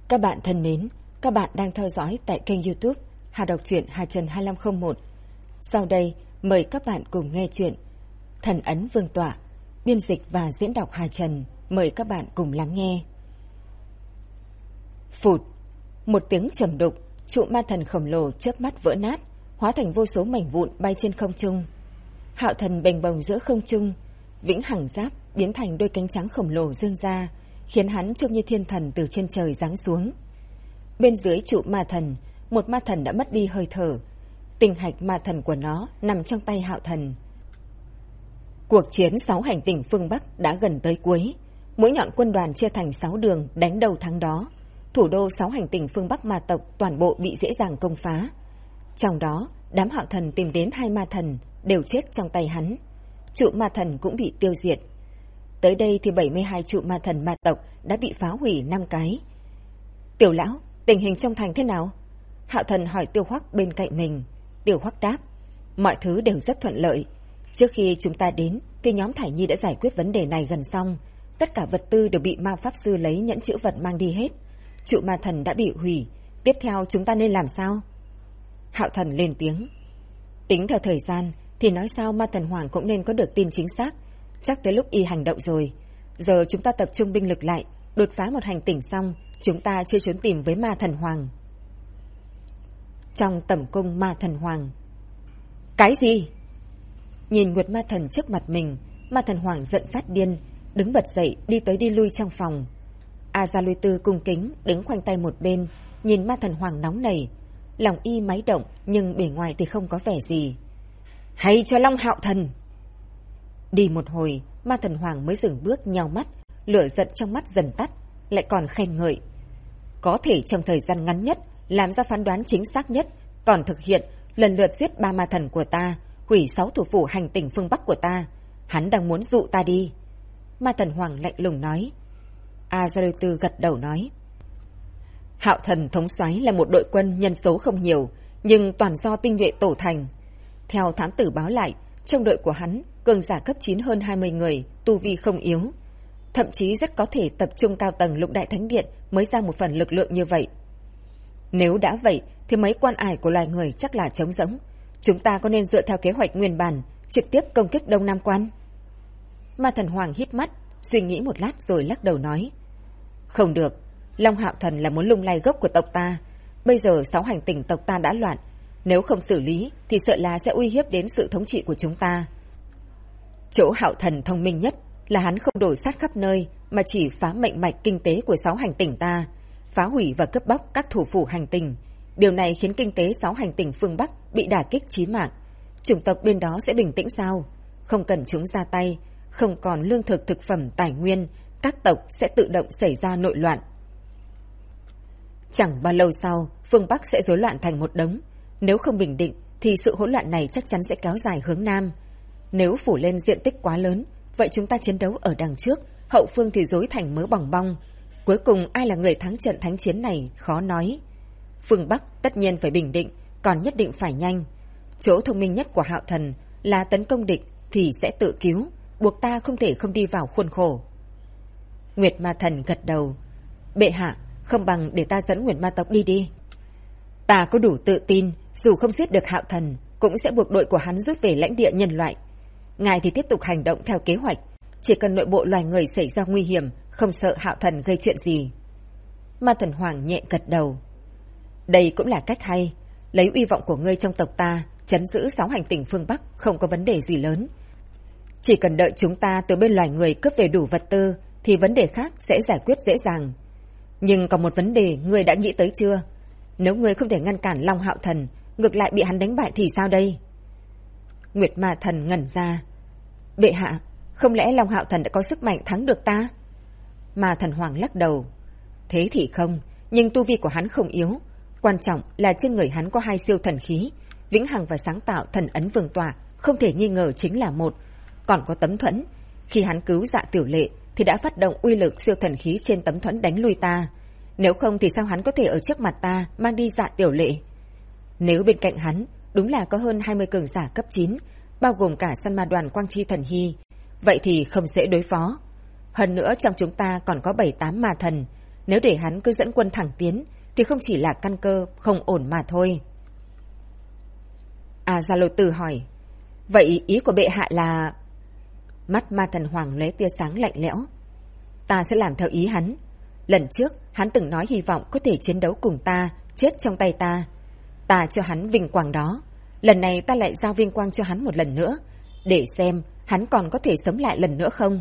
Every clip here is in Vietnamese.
Các bạn thân mến, các bạn đang theo dõi tại kênh YouTube Hà Đọc truyện Hà Trần 2501. Sau đây, mời các bạn cùng nghe chuyện Thần ấn Vương tọa, biên dịch và diễn đọc Hà Trần. Mời các bạn cùng lắng nghe. Phụt, một tiếng trầm đục, trụ ma thần khổng lồ chớp mắt vỡ nát, hóa thành vô số mảnh vụn bay trên không trung. Hạo thần bềnh bồng giữa không trung, vĩnh hằng giáp biến thành đôi cánh trắng khổng lồ dương ra, khiến hắn trông như thiên thần từ trên trời giáng xuống. Bên dưới trụ ma thần, một ma thần đã mất đi hơi thở. Tinh hạch ma thần của nó nằm trong tay Hạo thần. Cuộc chiến 6 hành tinh phương Bắc đã gần tới cuối. Mũi nhọn quân đoàn chia thành 6 đường đánh đầu thắng đó. Thủ đô 6 hành tinh phương Bắc ma tộc toàn bộ bị dễ dàng công phá. Trong đó, đám Hạo thần tìm đến 2 ma thần đều chết trong tay hắn. Trụ ma thần cũng bị tiêu diệt. Tới đây thì 72 trụ ma thần ma tộc đã bị phá hủy 5 cái. Tiểu lão, tình hình trong thành thế nào? Hạo thần hỏi Tiêu Hoắc bên cạnh mình. Tiêu Hoắc đáp, mọi thứ đều rất thuận lợi. Trước khi chúng ta đến thì nhóm Thải Nhi đã giải quyết vấn đề này gần xong. Tất cả vật tư đều bị ma pháp sư lấy nhẫn chữ vật mang đi hết. Trụ ma thần đã bị hủy. Tiếp theo chúng ta nên làm sao? Hạo thần lên tiếng. Tính theo thời gian thì nói sao ma thần hoàng cũng nên có được tin chính xác. Chắc tới lúc y hành động rồi. Giờ chúng ta tập trung binh lực lại, đột phá một hành tinh xong, chúng ta chưa trốn tìm với ma thần hoàng. Trong tẩm cung ma thần hoàng. Cái gì? Nhìn Nguyệt ma thần trước mặt mình, ma thần hoàng giận phát điên, đứng bật dậy đi tới đi lui trong phòng. A Gia Lôi Tư cung kính đứng khoanh tay một bên, nhìn ma thần hoàng nóng nảy. Lòng y máy động nhưng bề ngoài thì không có vẻ gì. Hay cho Long Hạo thần! Đi một hồi, ma thần hoàng mới dừng bước nheo mắt, lửa giận trong mắt dần tắt, lại còn khen ngợi. Có thể trong thời gian ngắn nhất, làm ra phán đoán chính xác nhất, còn thực hiện lần lượt giết 3 ma thần của ta, hủy 6 thủ phủ hành tinh phương Bắc của ta. Hắn đang muốn dụ ta đi. Ma thần hoàng lạnh lùng nói. A Gia Lôi Tư gật đầu nói. Hạo thần thống soái là một đội quân nhân số không nhiều, nhưng toàn do tinh nhuệ tổ thành. Theo thám tử báo lại, trong đội của hắn, cường giả cấp 9 hơn 20 người, tu vi không yếu. Thậm chí rất có thể tập trung cao tầng Lục Đại Thánh Điện mới ra một phần lực lượng như vậy. Nếu đã vậy, thì mấy quan ải của loài người chắc là trống rỗng. Chúng ta có nên dựa theo kế hoạch nguyên bản, trực tiếp công kích Đông Nam Quan? Ma thần hoàng híp mắt, suy nghĩ một lát rồi lắc đầu nói. Không được, Long Hạo thần là muốn lung lay gốc của tộc ta. Bây giờ 6 hành tinh tộc ta đã loạn. Nếu không xử lý thì sợ là sẽ uy hiếp đến sự thống trị của chúng ta. Chỗ Hạo thần thông minh nhất là hắn không đổ sát khắp nơi mà chỉ phá mệnh mạch kinh tế của 6 hành tinh ta, phá hủy và cướp bóc các thủ phủ hành tinh. Điều này khiến kinh tế 6 hành tinh phương Bắc bị đả kích chí mạng. Chủng tộc bên đó sẽ bình tĩnh sao? Không cần chúng ra tay, không còn lương thực thực phẩm tài nguyên, các tộc sẽ tự động xảy ra nội loạn. Chẳng bao lâu sau, phương Bắc sẽ rối loạn thành một đống. Nếu không bình định thì sự hỗn loạn này chắc chắn sẽ kéo dài hướng Nam. Nếu phủ lên diện tích quá lớn, vậy chúng ta chiến đấu ở đằng trước, hậu phương thì rối thành mớ bòng bong. Cuối cùng ai là người thắng trận thánh chiến này khó nói. Phương Bắc tất nhiên phải bình định, còn nhất định phải nhanh. Chỗ thông minh nhất của Hạo thần là tấn công địch thì sẽ tự cứu, buộc ta không thể không đi vào khuôn khổ. Nguyệt ma thần gật đầu. Bệ hạ, không bằng để ta dẫn Nguyệt ma tộc đi đi. Ta có đủ tự tin, dù không giết được Hạo thần, cũng sẽ buộc đội của hắn rút về lãnh địa nhân loại. Ngài thì tiếp tục hành động theo kế hoạch, chỉ cần nội bộ loài người xảy ra nguy hiểm, không sợ Hạo thần gây chuyện gì. Ma thần hoàng nhẹ gật đầu. Đây cũng là cách hay, lấy uy vọng của ngươi trong tộc ta, trấn giữ 6 hành tinh phương Bắc không có vấn đề gì lớn. Chỉ cần đợi chúng ta từ bên loài người cướp về đủ vật tư, thì vấn đề khác sẽ giải quyết dễ dàng. Nhưng còn một vấn đề ngươi đã nghĩ tới chưa? Nếu ngươi không thể ngăn cản Long Hạo thần, ngược lại bị hắn đánh bại thì sao đây? Nguyệt ma thần ngẩn ra. Bệ hạ, không lẽ Long Hạo thần đã có sức mạnh thắng được ta? Ma thần hoàng lắc đầu. Thế thì không, nhưng tu vi của hắn không yếu. Quan trọng là trên người hắn có 2 siêu thần khí, vĩnh hằng và sáng tạo thần ấn vương tọa, không thể nghi ngờ chính là một. Còn có tấm thuẫn, khi hắn cứu Dạ Tiểu Lệ thì đã phát động uy lực siêu thần khí trên tấm thuẫn đánh lui ta. Nếu không thì sao hắn có thể ở trước mặt ta mang đi Dạ Tiểu Lệ? Nếu bên cạnh hắn đúng là có hơn 20 cường giả cấp 9, bao gồm cả săn ma đoàn Quang Chi Thần Hy, vậy thì không dễ đối phó. Hơn nữa trong chúng ta còn có 7-8 ma thần, Nếu để hắn cứ dẫn quân thẳng tiến thì không chỉ là căn cơ không ổn mà thôi. Gia Lôi Tư hỏi, vậy ý của bệ hạ là... Mắt Ma Thần Hoàng lóe tia sáng lạnh lẽo. Ta sẽ làm theo ý hắn. Lần trước hắn từng nói hy vọng có thể chiến đấu cùng ta, chết trong tay ta. Ta cho hắn vinh quang đó. Lần này ta lại giao vinh quang cho hắn một lần nữa, để xem hắn còn có thể sống lại lần nữa không.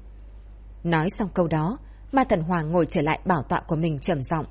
Nói xong câu đó, Ma Thần Hoàng ngồi trở lại bảo tọa của mình trầm giọng.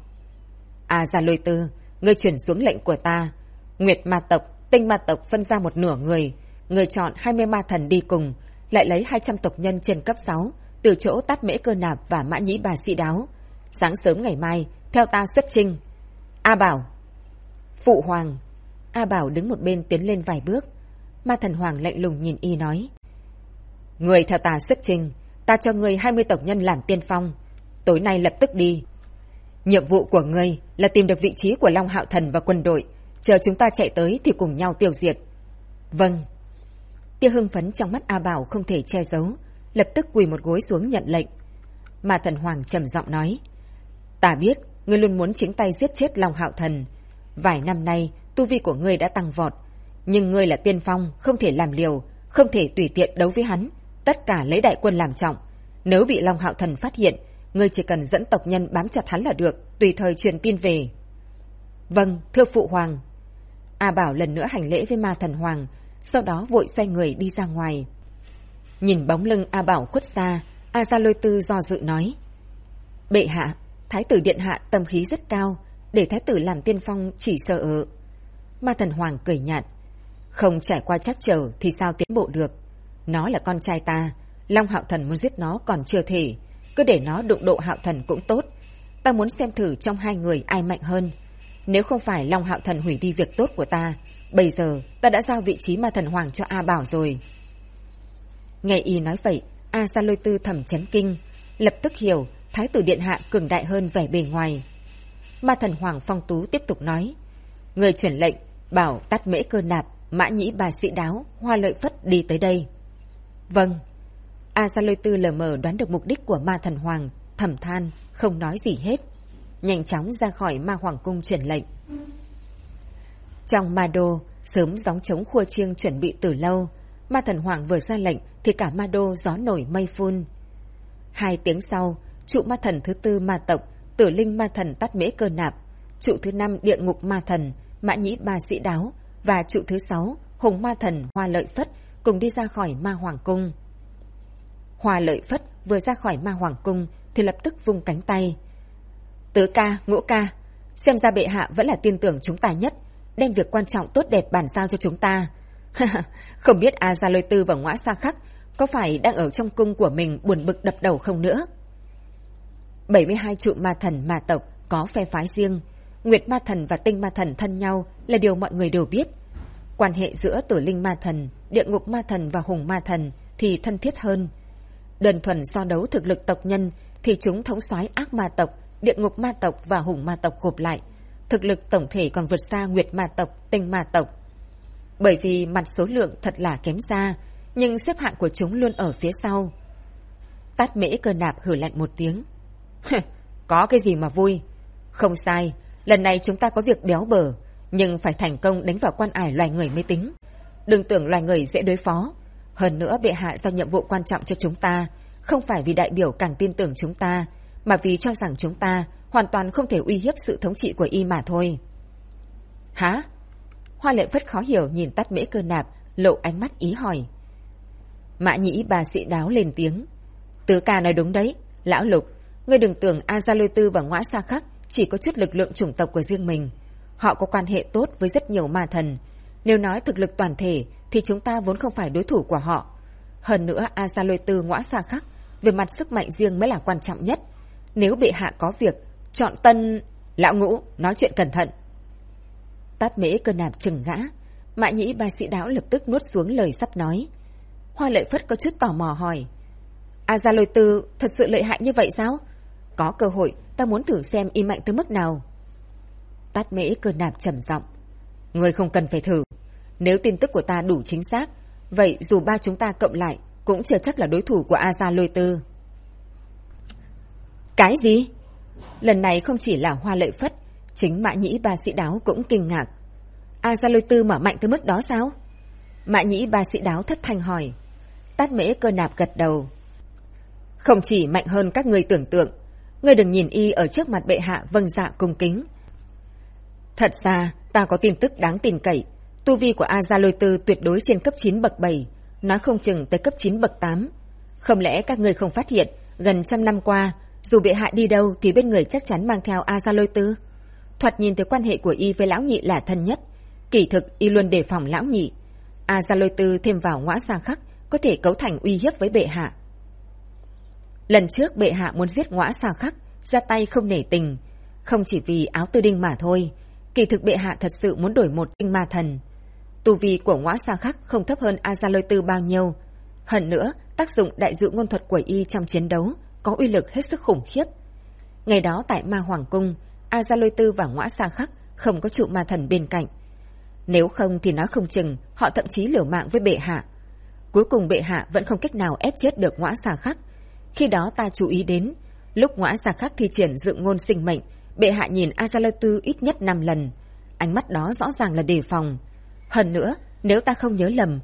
Gia Lôi Tư, ngươi chuyển xuống lệnh của ta. Nguyệt ma tộc, Tinh ma tộc phân ra một nửa người. Ngươi chọn 20 ma thần đi cùng, lại lấy 200 tộc nhân trên cấp 6 từ chỗ Tát Mễ Cơ Nạp và Mã Nhĩ Bà Sĩ Đáo. Sáng sớm ngày mai theo ta xuất chinh. A Bảo. Phụ hoàng. A Bảo đứng một bên tiến lên vài bước. Ma Thần Hoàng lạnh lùng nhìn y nói, người theo ta xuất chinh, ta cho ngươi 20 tộc nhân làm tiên phong. Tối nay lập tức đi. Nhiệm vụ của ngươi là tìm được vị trí của Long Hạo Thần và quân đội, chờ chúng ta chạy tới thì cùng nhau tiêu diệt. Vâng. Tia hưng phấn trong mắt A Bảo không thể che giấu, lập tức quỳ một gối xuống nhận lệnh. Ma Thần Hoàng trầm giọng nói, ta biết ngươi luôn muốn chính tay giết chết Long Hạo Thần. Vài năm nay tu vi của ngươi đã tăng vọt, nhưng ngươi là tiên phong, không thể làm liều, không thể tùy tiện đấu với hắn, tất cả lấy đại quân làm trọng. Nếu bị Long Hạo Thần phát hiện, ngươi chỉ cần dẫn tộc nhân bám chặt hắn là được, tùy thời truyền tin về. Vâng, thưa phụ hoàng. A Bảo lần nữa hành lễ với Ma Thần Hoàng, sau đó vội xoay người đi ra ngoài. Nhìn bóng lưng A Bảo khuất xa, Gia Lôi Tư do dự nói, bệ hạ, Thái tử điện hạ tâm khí rất cao, để Thái tử làm tiên phong chỉ sợ... Ma Thần Hoàng cười nhạt, không trải qua trắc trở thì sao tiến bộ được. Nó là con trai ta, Long Hạo Thần muốn giết nó còn chưa thể, cứ để nó đụng độ Hạo Thần cũng tốt. Ta muốn xem thử trong hai người ai mạnh hơn. Nếu không phải Long Hạo Thần hủy đi việc tốt của ta, bây giờ ta đã giao vị trí Ma Thần Hoàng cho A Bảo rồi. Nghe y nói vậy, Gia Lôi Tư thầm chấn kinh, lập tức hiểu Thái tử điện hạ cường đại hơn vẻ bề ngoài. Ma Thần Hoàng phong tú tiếp tục nói, người chuyển lệnh bảo Tát Mễ Cơ Nạp, Mã Nhĩ Bà Sĩ Đáo, Hoa Lợi Phất đi tới đây. Vâng. Gia Lôi Tư lờ mờ đoán được mục đích của Ma Thần Hoàng, thầm than, không nói gì hết, nhanh chóng ra khỏi Ma Hoàng cung chuyển lệnh. Trong Ma Đô sớm gióng trống khua chiêng chuẩn bị từ lâu. Ma Thần Hoàng vừa ra lệnh thì cả Ma Đô gió nổi mây phun. 2 tiếng sau, trụ ma thần thứ 4 ma tộc Tử Linh Ma Thần Tát Mễ Cơ Nạp, trụ thứ 5 Địa Ngục Ma Thần Mã Nhĩ Bà Sĩ Đáo và trụ thứ 6 Hùng Ma Thần Hoa Lợi Phất cùng đi ra khỏi Ma Hoàng cung. Hoa Lợi Phất vừa ra khỏi Ma Hoàng cung thì lập tức vung cánh tay. Tứ ca, Ngũ ca, xem ra bệ hạ vẫn là tin tưởng chúng ta nhất, đem việc quan trọng tốt đẹp bàn giao cho chúng ta. Không biết Gia Lôi Tư và Ngõa Sa Khắc có phải đang ở trong cung của mình buồn bực đập đầu không nữa. 72 trụ ma thần ma tộc có phe phái riêng. Nguyệt ma thần và Tinh ma thần thân nhau là điều mọi người đều biết. Quan hệ giữa Tử Linh ma thần, Địa Ngục ma thần và Hùng ma thần thì thân thiết hơn. Đơn thuần so đấu thực lực tộc nhân thì chúng thống soái Ác ma tộc, Địa Ngục ma tộc và Hùng ma tộc gộp lại, thực lực tổng thể còn vượt xa Nguyệt ma tộc, Tinh ma tộc. Bởi vì mặt số lượng thật là kém xa, nhưng xếp hạng của chúng luôn ở phía sau. Tát Mễ Cơ Nạp hử lạnh một tiếng. Có cái gì mà vui? Không sai, lần này chúng ta có việc béo bở, nhưng phải thành công đánh vào quan ải loài người mới tính. Đừng tưởng loài người dễ đối phó. Hơn nữa bệ hạ giao nhiệm vụ quan trọng cho chúng ta, không phải vì đại biểu càng tin tưởng chúng ta, mà vì cho rằng chúng ta hoàn toàn không thể uy hiếp sự thống trị của y mà thôi. Hả? Hoa Lệ Phất khó hiểu nhìn Tát Mễ Cơ Nạp, lộ ánh mắt ý hỏi. Mã Nhĩ Bà Sĩ Đáo lên tiếng. Tứ ca nói đúng đấy, lão Lục, ngươi đừng tưởng Gia Lôi Tư và Ngõa Sa Khắc chỉ có chút lực lượng chủng tộc của riêng mình. Họ có quan hệ tốt với rất nhiều ma thần. Nếu nói thực lực toàn thể thì chúng ta vốn không phải đối thủ của họ. Hơn nữa Gia Lôi Tư, Ngõa Sa Khắc về mặt sức mạnh riêng mới là quan trọng nhất. Nếu bệ hạ có việc chọn tân... Lão Ngũ, nói chuyện cẩn thận. Tát Mễ Cơ Nạp chừng ngã. Mã Nhĩ Bà Sĩ Đáo lập tức nuốt xuống lời sắp nói. Hoa Lệ Phất có chút tò mò hỏi. Gia Lôi Tư thật sự lợi hại như vậy sao? Có cơ hội ta muốn thử xem y mạnh tới mức nào. Tát Mễ Cơ Nạp trầm giọng. Ngươi không cần phải thử. Nếu tin tức của ta đủ chính xác, vậy dù ba chúng ta cộng lại cũng chưa chắc là đối thủ của Gia Lôi Tư. Cái gì? Lần này không chỉ là Hoa Lợi Phất, chính Mã Nhĩ Ba Sĩ Đáo cũng kinh ngạc. A Gia Lôi Tư mở mạnh tới mức đó sao? Mã Nhĩ Ba Sĩ Đáo thất thanh hỏi. Tát Mễ Cơ Nạp gật đầu. Không chỉ mạnh hơn các ngươi tưởng tượng, ngươi đừng nhìn y ở trước mặt bệ hạ vâng dạ cung kính. Thật ra, ta có tin tức đáng tin cậy. Tu vi của A Gia Lôi Tư tuyệt đối trên cấp 9 bậc 7, nói không chừng tới cấp 9 bậc 8. Không lẽ các ngươi không phát hiện, gần 100 năm qua, dù bệ hạ đi đâu thì bên người chắc chắn mang theo A Gia Lôi Tư. Thoạt nhìn thấy quan hệ của y với lão nhị là thân nhất, kỳ thực y luôn đề phòng lão nhị. A Gia Lôi Tư thêm vào Ngõa Sa Khắc có thể cấu thành uy hiếp với bệ hạ. Lần trước bệ hạ muốn giết Ngõa Sa Khắc, ra tay không nể tình, không chỉ vì áo tư đinh mà thôi. Kỳ thực bệ hạ thật sự muốn đổi một tinh ma thần. Tu vi của Ngõa Sa Khắc không thấp hơn A Gia Lôi Tư bao nhiêu. Hơn nữa, tác dụng đại dự ngôn thuật của y trong chiến đấu có uy lực hết sức khủng khiếp. Ngày đó tại Ma Hoàng Cung, A Gia Lôi Tư và Ngõa Sa Khắc không có trụ ma thần bên cạnh. Nếu không thì nói không chừng họ thậm chí liều mạng với bệ hạ. Cuối cùng bệ hạ vẫn không cách nào ép chết được Ngõa Sa Khắc. Khi đó ta chú ý đến, lúc Ngõa Sa Khắc thi triển dự ngôn sinh mệnh, bệ hạ nhìn A Gia Lôi Tư ít nhất 5 lần. Ánh mắt đó rõ ràng là đề phòng. Hơn nữa, nếu ta không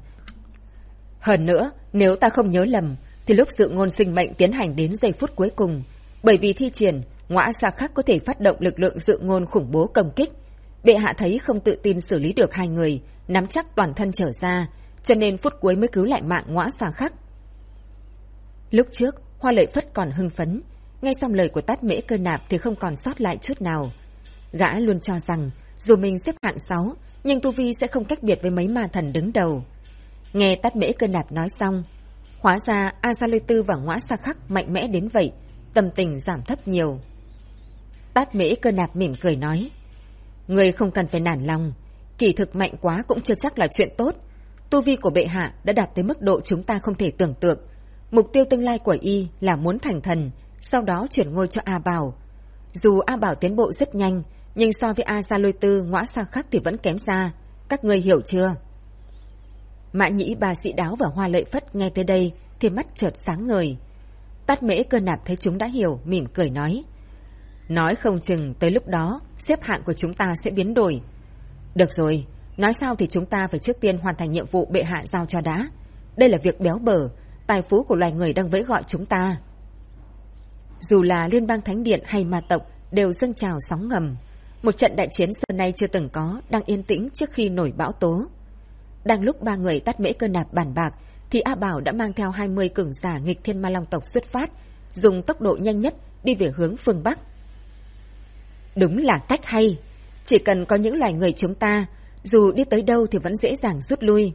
nhớ lầm, thì lúc dự ngôn sinh mệnh tiến hành đến giây phút cuối cùng, bởi vì thi triển, Ngõa Sa Khắc có thể phát động lực lượng dự ngôn khủng bố công kích. Bệ hạ thấy không tự tin xử lý được hai người, nắm chắc toàn thân trở ra, cho nên phút cuối mới cứu lại mạng Ngõa Sa Khắc. Lúc trước, Hoa Lợi Phất còn hưng phấn, nghe xong lời của Tát Mễ Cơ Nạp thì không còn sót lại chút nào. Gã luôn cho rằng, dù mình xếp hạng 6, nhưng tu vi sẽ không cách biệt với mấy ma thần đứng đầu. Nghe Tát Mễ Cơ Nạp nói xong, hóa ra A Gia Lôi Tư và Ngõa Sa Khắc mạnh mẽ đến vậy, tâm tình giảm thấp nhiều. Tát Mễ Cơ Nạp mỉm cười nói, người không cần phải nản lòng, kỳ thực mạnh quá cũng chưa chắc là chuyện tốt. Tu vi của bệ hạ đã đạt tới mức độ chúng ta không thể tưởng tượng. Mục tiêu tương lai của y là muốn thành thần, sau đó chuyển ngôi cho A Bảo. Dù A Bảo tiến bộ rất nhanh, nhưng so với A Gia Lôi Tư, Ngõa Sa Khắc thì vẫn kém xa. Các ngươi hiểu chưa? Mã Nhĩ Ba Sĩ Đáo và Hoa Lợi Phất nghe tới đây thì mắt chợt sáng ngời. Tát Mễ Cơ Nạp thấy chúng đã hiểu, mỉm cười nói, nói không chừng tới lúc đó xếp hạng của chúng ta sẽ biến đổi. Được rồi, nói sao thì chúng ta phải trước tiên hoàn thành nhiệm vụ bệ hạ giao cho đã. Đây là việc béo bở, tài phú của loài người đang vẫy gọi chúng ta. Dù là Liên bang Thánh Điện hay ma tộc đều dâng trào sóng ngầm. Một trận đại chiến xưa nay chưa từng có đang yên tĩnh trước khi nổi bão tố. Đang lúc ba người Tát Mễ Cơ Nạp bàn bạc thì A Bảo đã mang theo 20 cường giả nghịch thiên ma long tộc xuất phát, dùng tốc độ nhanh nhất đi về hướng phương Bắc. Đúng là cách hay, chỉ cần có những loài người chúng ta, dù đi tới đâu thì vẫn dễ dàng rút lui.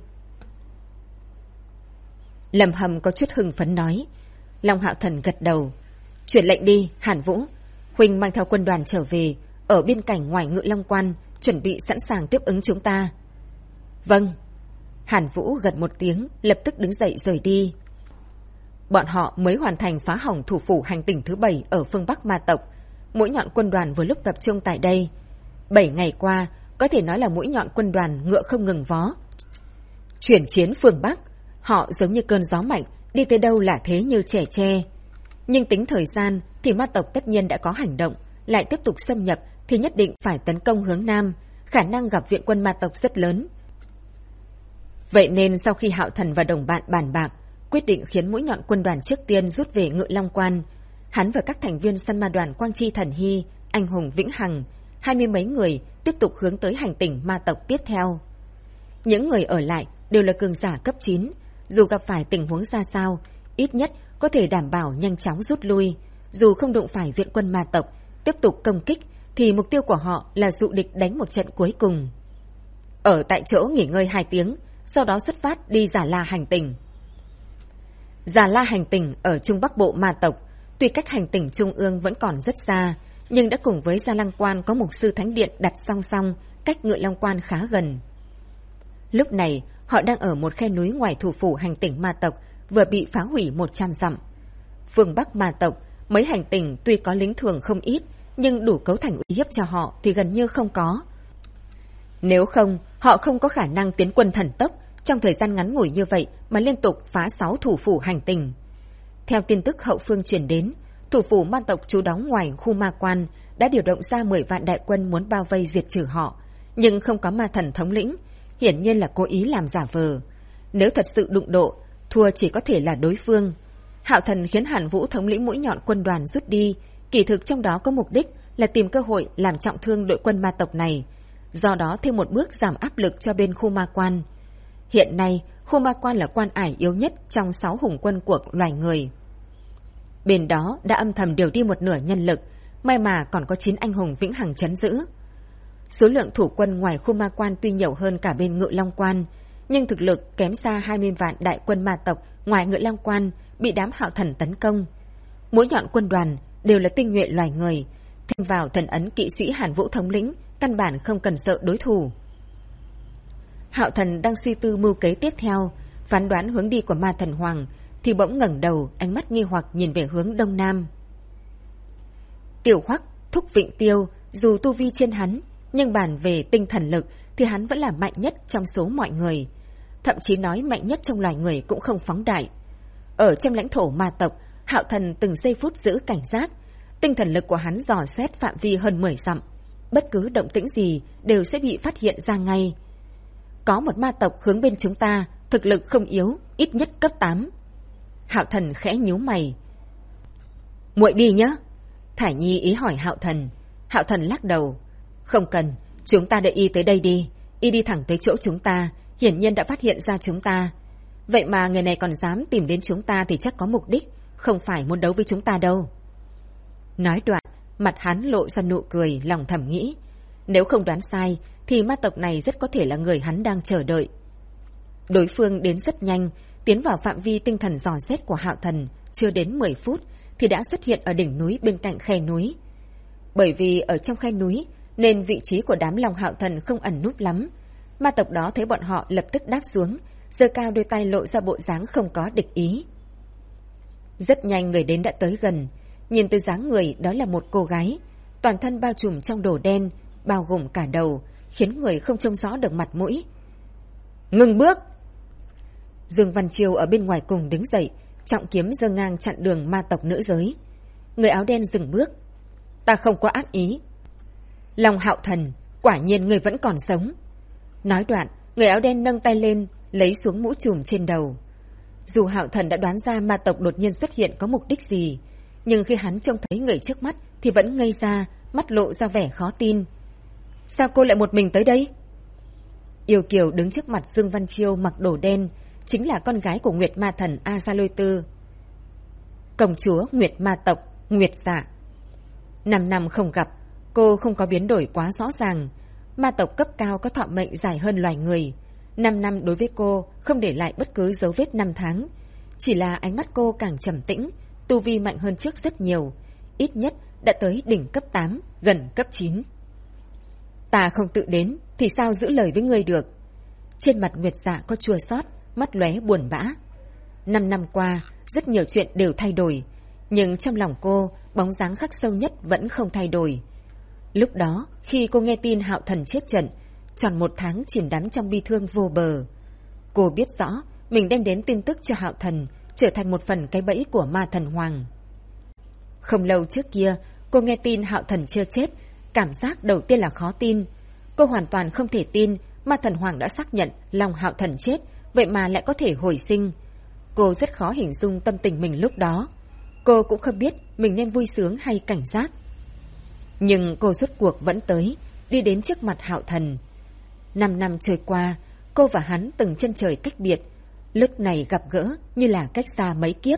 Lâm Hầm có chút hưng phấn nói. Long Hạo Thần gật đầu. Chuyển lệnh đi, Hàn Vũ. Huynh mang theo quân đoàn trở về, ở biên cảnh ngoài Ngự Long Quan, chuẩn bị sẵn sàng tiếp ứng chúng ta. Vâng. Hàn Vũ gật một tiếng, lập tức đứng dậy rời đi. Bọn họ mới hoàn thành phá hỏng thủ phủ hành tinh thứ 7 ở phương Bắc ma tộc. Mũi nhọn quân đoàn vừa lúc tập trung tại đây. 7 ngày qua, có thể nói là mũi nhọn quân đoàn ngựa không ngừng vó. Chuyển chiến phương Bắc, họ giống như cơn gió mạnh, đi tới đâu là thế như trẻ tre. Nhưng tính thời gian thì ma tộc tất nhiên đã có hành động, lại tiếp tục xâm nhập thì nhất định phải tấn công hướng Nam, khả năng gặp viện quân ma tộc rất lớn. Vậy nên sau khi Hạo Thần và đồng bạn bàn bạc, quyết định khiến mũi nhọn quân đoàn trước tiên rút về Ngự Long Quan. Hắn và các thành viên săn ma đoàn Quang Chi Thần Hy, Anh Hùng Vĩnh Hằng, 20 mấy người tiếp tục hướng tới hành tinh ma tộc tiếp theo. Những người ở lại đều là cường giả cấp 9, dù gặp phải tình huống ra sao, ít nhất có thể đảm bảo nhanh chóng rút lui. Dù không đụng phải viện quân ma tộc tiếp tục công kích, thì mục tiêu của họ là dụ địch đánh một trận cuối cùng. Ở tại chỗ nghỉ ngơi 2 tiếng, sau đó xuất phát đi Già La hành tinh. Già La hành tinh ở Trung Bắc Bộ ma tộc, tuy cách hành tinh trung ương vẫn còn rất xa, nhưng đã cùng với Gia Lăng Quan có một sư thánh điện đặt song song, cách Ngự Long Quan khá gần. Lúc này, họ đang ở một khe núi ngoài thủ phủ hành tinh ma tộc, vừa bị phá hủy 100 dặm. Phương Bắc ma tộc, mấy hành tinh tuy có lính thường không ít, nhưng đủ cấu thành uy hiếp cho họ thì gần như không có. Nếu không, họ không có khả năng tiến quân thần tốc trong thời gian ngắn ngủi như vậy mà liên tục phá 6 thủ phủ hành tinh. Theo tin tức hậu phương truyền đến, thủ phủ ma tộc trú đóng ngoài khu ma quan đã điều động ra 10 vạn đại quân muốn bao vây diệt trừ họ, nhưng không có ma thần thống lĩnh, hiển nhiên là cố ý làm giả vờ. Nếu thật sự đụng độ, thua chỉ có thể là đối phương. Hạo Thần khiến Hàn Vũ thống lĩnh mũi nhọn quân đoàn rút đi, kỳ thực trong đó có mục đích là tìm cơ hội làm trọng thương đội quân ma tộc này, do đó thêm một bước giảm áp lực cho bên khu ma quan. Hiện nay, khu ma quan là quan ải yếu nhất trong 6 hùng quân của loài người. Bên đó đã âm thầm điều đi một nửa nhân lực, may mà còn có 9 anh hùng vĩnh hằng trấn giữ. Số lượng thủ quân ngoài khu ma quan tuy nhiều hơn cả bên Ngự Long quan, nhưng thực lực kém xa 20 vạn đại quân ma tộc ngoài Ngự Long quan bị đám Hạo Thần tấn công. Mũi nhọn quân đoàn đều là tinh nhuệ loài người, thêm vào thần ấn kỵ sĩ Hàn Vũ thống lĩnh, căn bản không cần sợ đối thủ. Hạo Thần đang suy tư mưu kế tiếp theo, phán đoán hướng đi của ma thần hoàng, thì bỗng ngẩng đầu, ánh mắt nghi hoặc nhìn về hướng đông nam. Tiểu Hoắc, Thúc Vịnh Tiêu, dù tu vi trên hắn, nhưng bàn về tinh thần lực thì hắn vẫn là mạnh nhất trong số mọi người, thậm chí nói mạnh nhất trong loài người cũng không phóng đại. Ở trong lãnh thổ ma tộc, Hạo Thần từng giây phút giữ cảnh giác, tinh thần lực của hắn dò xét phạm vi hơn 10 dặm, bất cứ động tĩnh gì đều sẽ bị phát hiện ra ngay. Có một ma tộc hướng bên chúng ta, thực lực không yếu, ít nhất cấp 8. Hạo Thần khẽ nhíu mày. Muội đi nhé. Thải Nhi ý hỏi Hạo Thần. Hạo Thần lắc đầu. Không cần, chúng ta đợi y tới đây đi. Y đi thẳng tới chỗ chúng ta, hiển nhiên đã phát hiện ra chúng ta. Vậy mà người này còn dám tìm đến chúng ta thì chắc có mục đích, không phải muốn đấu với chúng ta đâu. Nói đoạn, mặt hắn lộ ra nụ cười, lòng thầm nghĩ. Nếu không đoán sai, thì ma tộc này rất có thể là người hắn đang chờ đợi. Đối phương đến rất nhanh, tiến vào phạm vi tinh thần dò xét của Hạo Thần, chưa đến 10 phút thì đã xuất hiện ở đỉnh núi bên cạnh khe núi. Bởi vì ở trong khe núi nên vị trí của đám lòng Hạo Thần không ẩn núp lắm. Ma tộc đó thấy bọn họ lập tức đáp xuống, giơ cao đôi tay lộ ra bộ dáng không có địch ý. Rất nhanh người đến đã tới gần, nhìn từ dáng người đó là một cô gái, toàn thân bao trùm trong đồ đen, bao gồm cả đầu, khiến người không trông rõ được mặt mũi. Ngừng bước! Dương Văn Chiêu ở bên ngoài cùng đứng dậy, trọng kiếm giơ ngang chặn đường ma tộc nữ giới. Người áo đen dừng bước. Ta không có ác ý. Long Hạo Thần, quả nhiên người vẫn còn sống. Nói đoạn, người áo đen nâng tay lên, lấy xuống mũ trùm trên đầu. Dù Hạo Thần đã đoán ra ma tộc đột nhiên xuất hiện có mục đích gì, nhưng khi hắn trông thấy người trước mắt thì vẫn ngây ra, mắt lộ ra vẻ khó tin. Sao cô lại một mình tới đây? Yêu Kiều đứng trước mặt Dương Văn Chiêu mặc đồ đen, chính là con gái của Nguyệt Ma Thần A Gia Lôi Tư, công chúa Nguyệt Ma tộc Nguyệt Dạ. 5 năm không gặp, cô không có biến đổi quá rõ ràng. Ma tộc cấp cao có thọ mệnh dài hơn loài người. 5 năm đối với cô không để lại bất cứ dấu vết năm tháng, chỉ là ánh mắt cô càng trầm tĩnh, tu vi mạnh hơn trước rất nhiều, ít nhất đã tới đỉnh cấp 8, gần cấp 9. Ta không tự đến thì sao giữ lời với ngươi được? Trên mặt Nguyệt Dạ có chua xót, mắt lóe buồn bã. 5 năm qua, rất nhiều chuyện đều thay đổi, nhưng trong lòng cô, bóng dáng khắc sâu nhất vẫn không thay đổi. Lúc đó, khi cô nghe tin Hạo Thần chết trận, tròn 1 tháng chìm đắm trong bi thương vô bờ. Cô biết rõ, mình đem đến tin tức cho Hạo Thần, trở thành một phần cái bẫy của ma thần hoàng. Không lâu trước kia, cô nghe tin Hạo Thần chưa chết, cảm giác đầu tiên là khó tin. Cô hoàn toàn không thể tin ma thần hoàng đã xác nhận lòng Hạo Thần chết, vậy mà lại có thể hồi sinh. Cô rất khó hình dung tâm tình mình lúc đó. Cô cũng không biết mình nên vui sướng hay cảnh giác. Nhưng cô rốt cuộc vẫn tới, đi đến trước mặt Hạo Thần. 5 năm trôi qua, cô và hắn từng chân trời cách biệt, lúc này gặp gỡ như là cách xa mấy kiếp.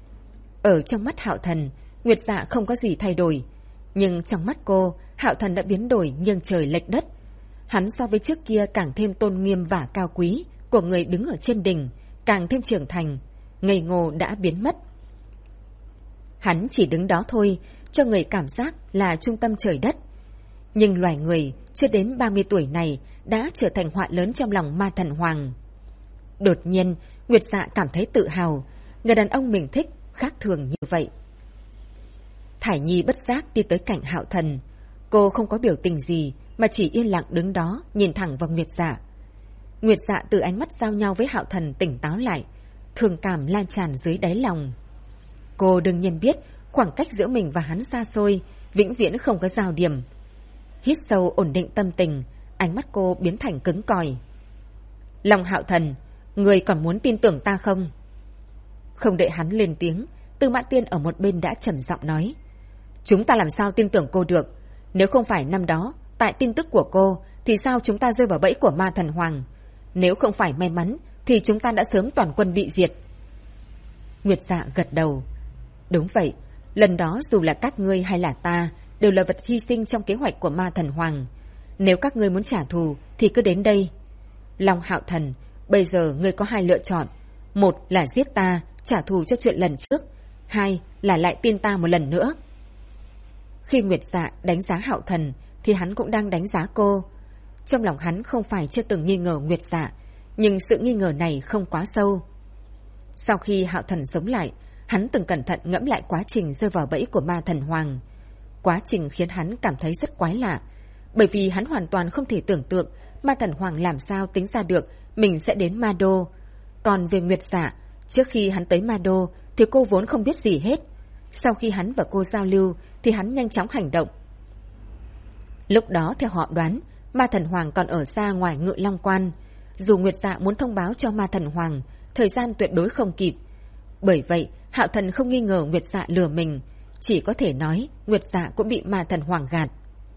Ở trong mắt Hạo Thần, Nguyệt Dạ không có gì thay đổi, nhưng trong mắt cô, Hạo Thần đã biến đổi nghiêng trời lệch đất. Hắn so với trước kia càng thêm tôn nghiêm và cao quý của người đứng ở trên đỉnh, càng thêm trưởng thành, ngây ngô đã biến mất. Hắn chỉ đứng đó thôi, cho người cảm giác là trung tâm trời đất. Nhưng loài người chưa đến 30 tuổi này đã trở thành họa lớn trong lòng ma thần hoàng. Đột nhiên, Nguyệt Dạ cảm thấy tự hào, người đàn ông mình thích khác thường như vậy. Thải Nhi bất giác đi tới cạnh Hạo Thần. Cô không có biểu tình gì mà chỉ yên lặng đứng đó nhìn thẳng vào Nguyệt Dạ. Nguyệt Dạ từ ánh mắt giao nhau với Hạo Thần tỉnh táo lại, thương cảm lan tràn dưới đáy lòng. Cô đương nhiên biết khoảng cách giữa mình và hắn xa xôi, vĩnh viễn không có giao điểm. Hít sâu ổn định tâm tình, ánh mắt cô biến thành cứng cỏi. Long Hạo Thần, người còn muốn tin tưởng ta không? Không đợi hắn lên tiếng, Tư Mã Tiên ở một bên đã trầm giọng nói. Chúng ta làm sao tin tưởng cô được? Nếu không phải năm đó, tại tin tức của cô, thì sao chúng ta rơi vào bẫy của ma thần hoàng? Nếu không phải may mắn, thì chúng ta đã sớm toàn quân bị diệt. Nguyệt Dạ gật đầu. Đúng vậy, lần đó dù là các ngươi hay là ta, đều là vật hy sinh trong kế hoạch của ma thần hoàng. Nếu các ngươi muốn trả thù, thì cứ đến đây. Long Hạo Thần, bây giờ ngươi có hai lựa chọn. Một là giết ta, trả thù cho chuyện lần trước. Hai là lại tin ta một lần nữa. Khi Nguyệt Dạ đánh giá Hạo Thần, thì hắn cũng đang đánh giá cô. Trong lòng hắn không phải chưa từng nghi ngờ Nguyệt Dạ, nhưng sự nghi ngờ này không quá sâu. Sau khi Hạo Thần sống lại, hắn từng cẩn thận ngẫm lại quá trình rơi vào bẫy của ma thần hoàng. Quá trình khiến hắn cảm thấy rất quái lạ, bởi vì hắn hoàn toàn không thể tưởng tượng ma thần hoàng làm sao tính ra được mình sẽ đến Ma Đô. Còn về Nguyệt Dạ, trước khi hắn tới Ma Đô thì cô vốn không biết gì hết. Sau khi hắn và cô giao lưu thì hắn nhanh chóng hành động. Lúc đó theo họ đoán, ma thần hoàng còn ở xa ngoài Ngự Long Quan. Dù Nguyệt Dạ muốn thông báo cho ma thần hoàng, thời gian tuyệt đối không kịp. Bởi vậy, Hạo Thần không nghi ngờ Nguyệt Dạ lừa mình, chỉ có thể nói Nguyệt Dạ cũng bị ma thần hoàng gạt.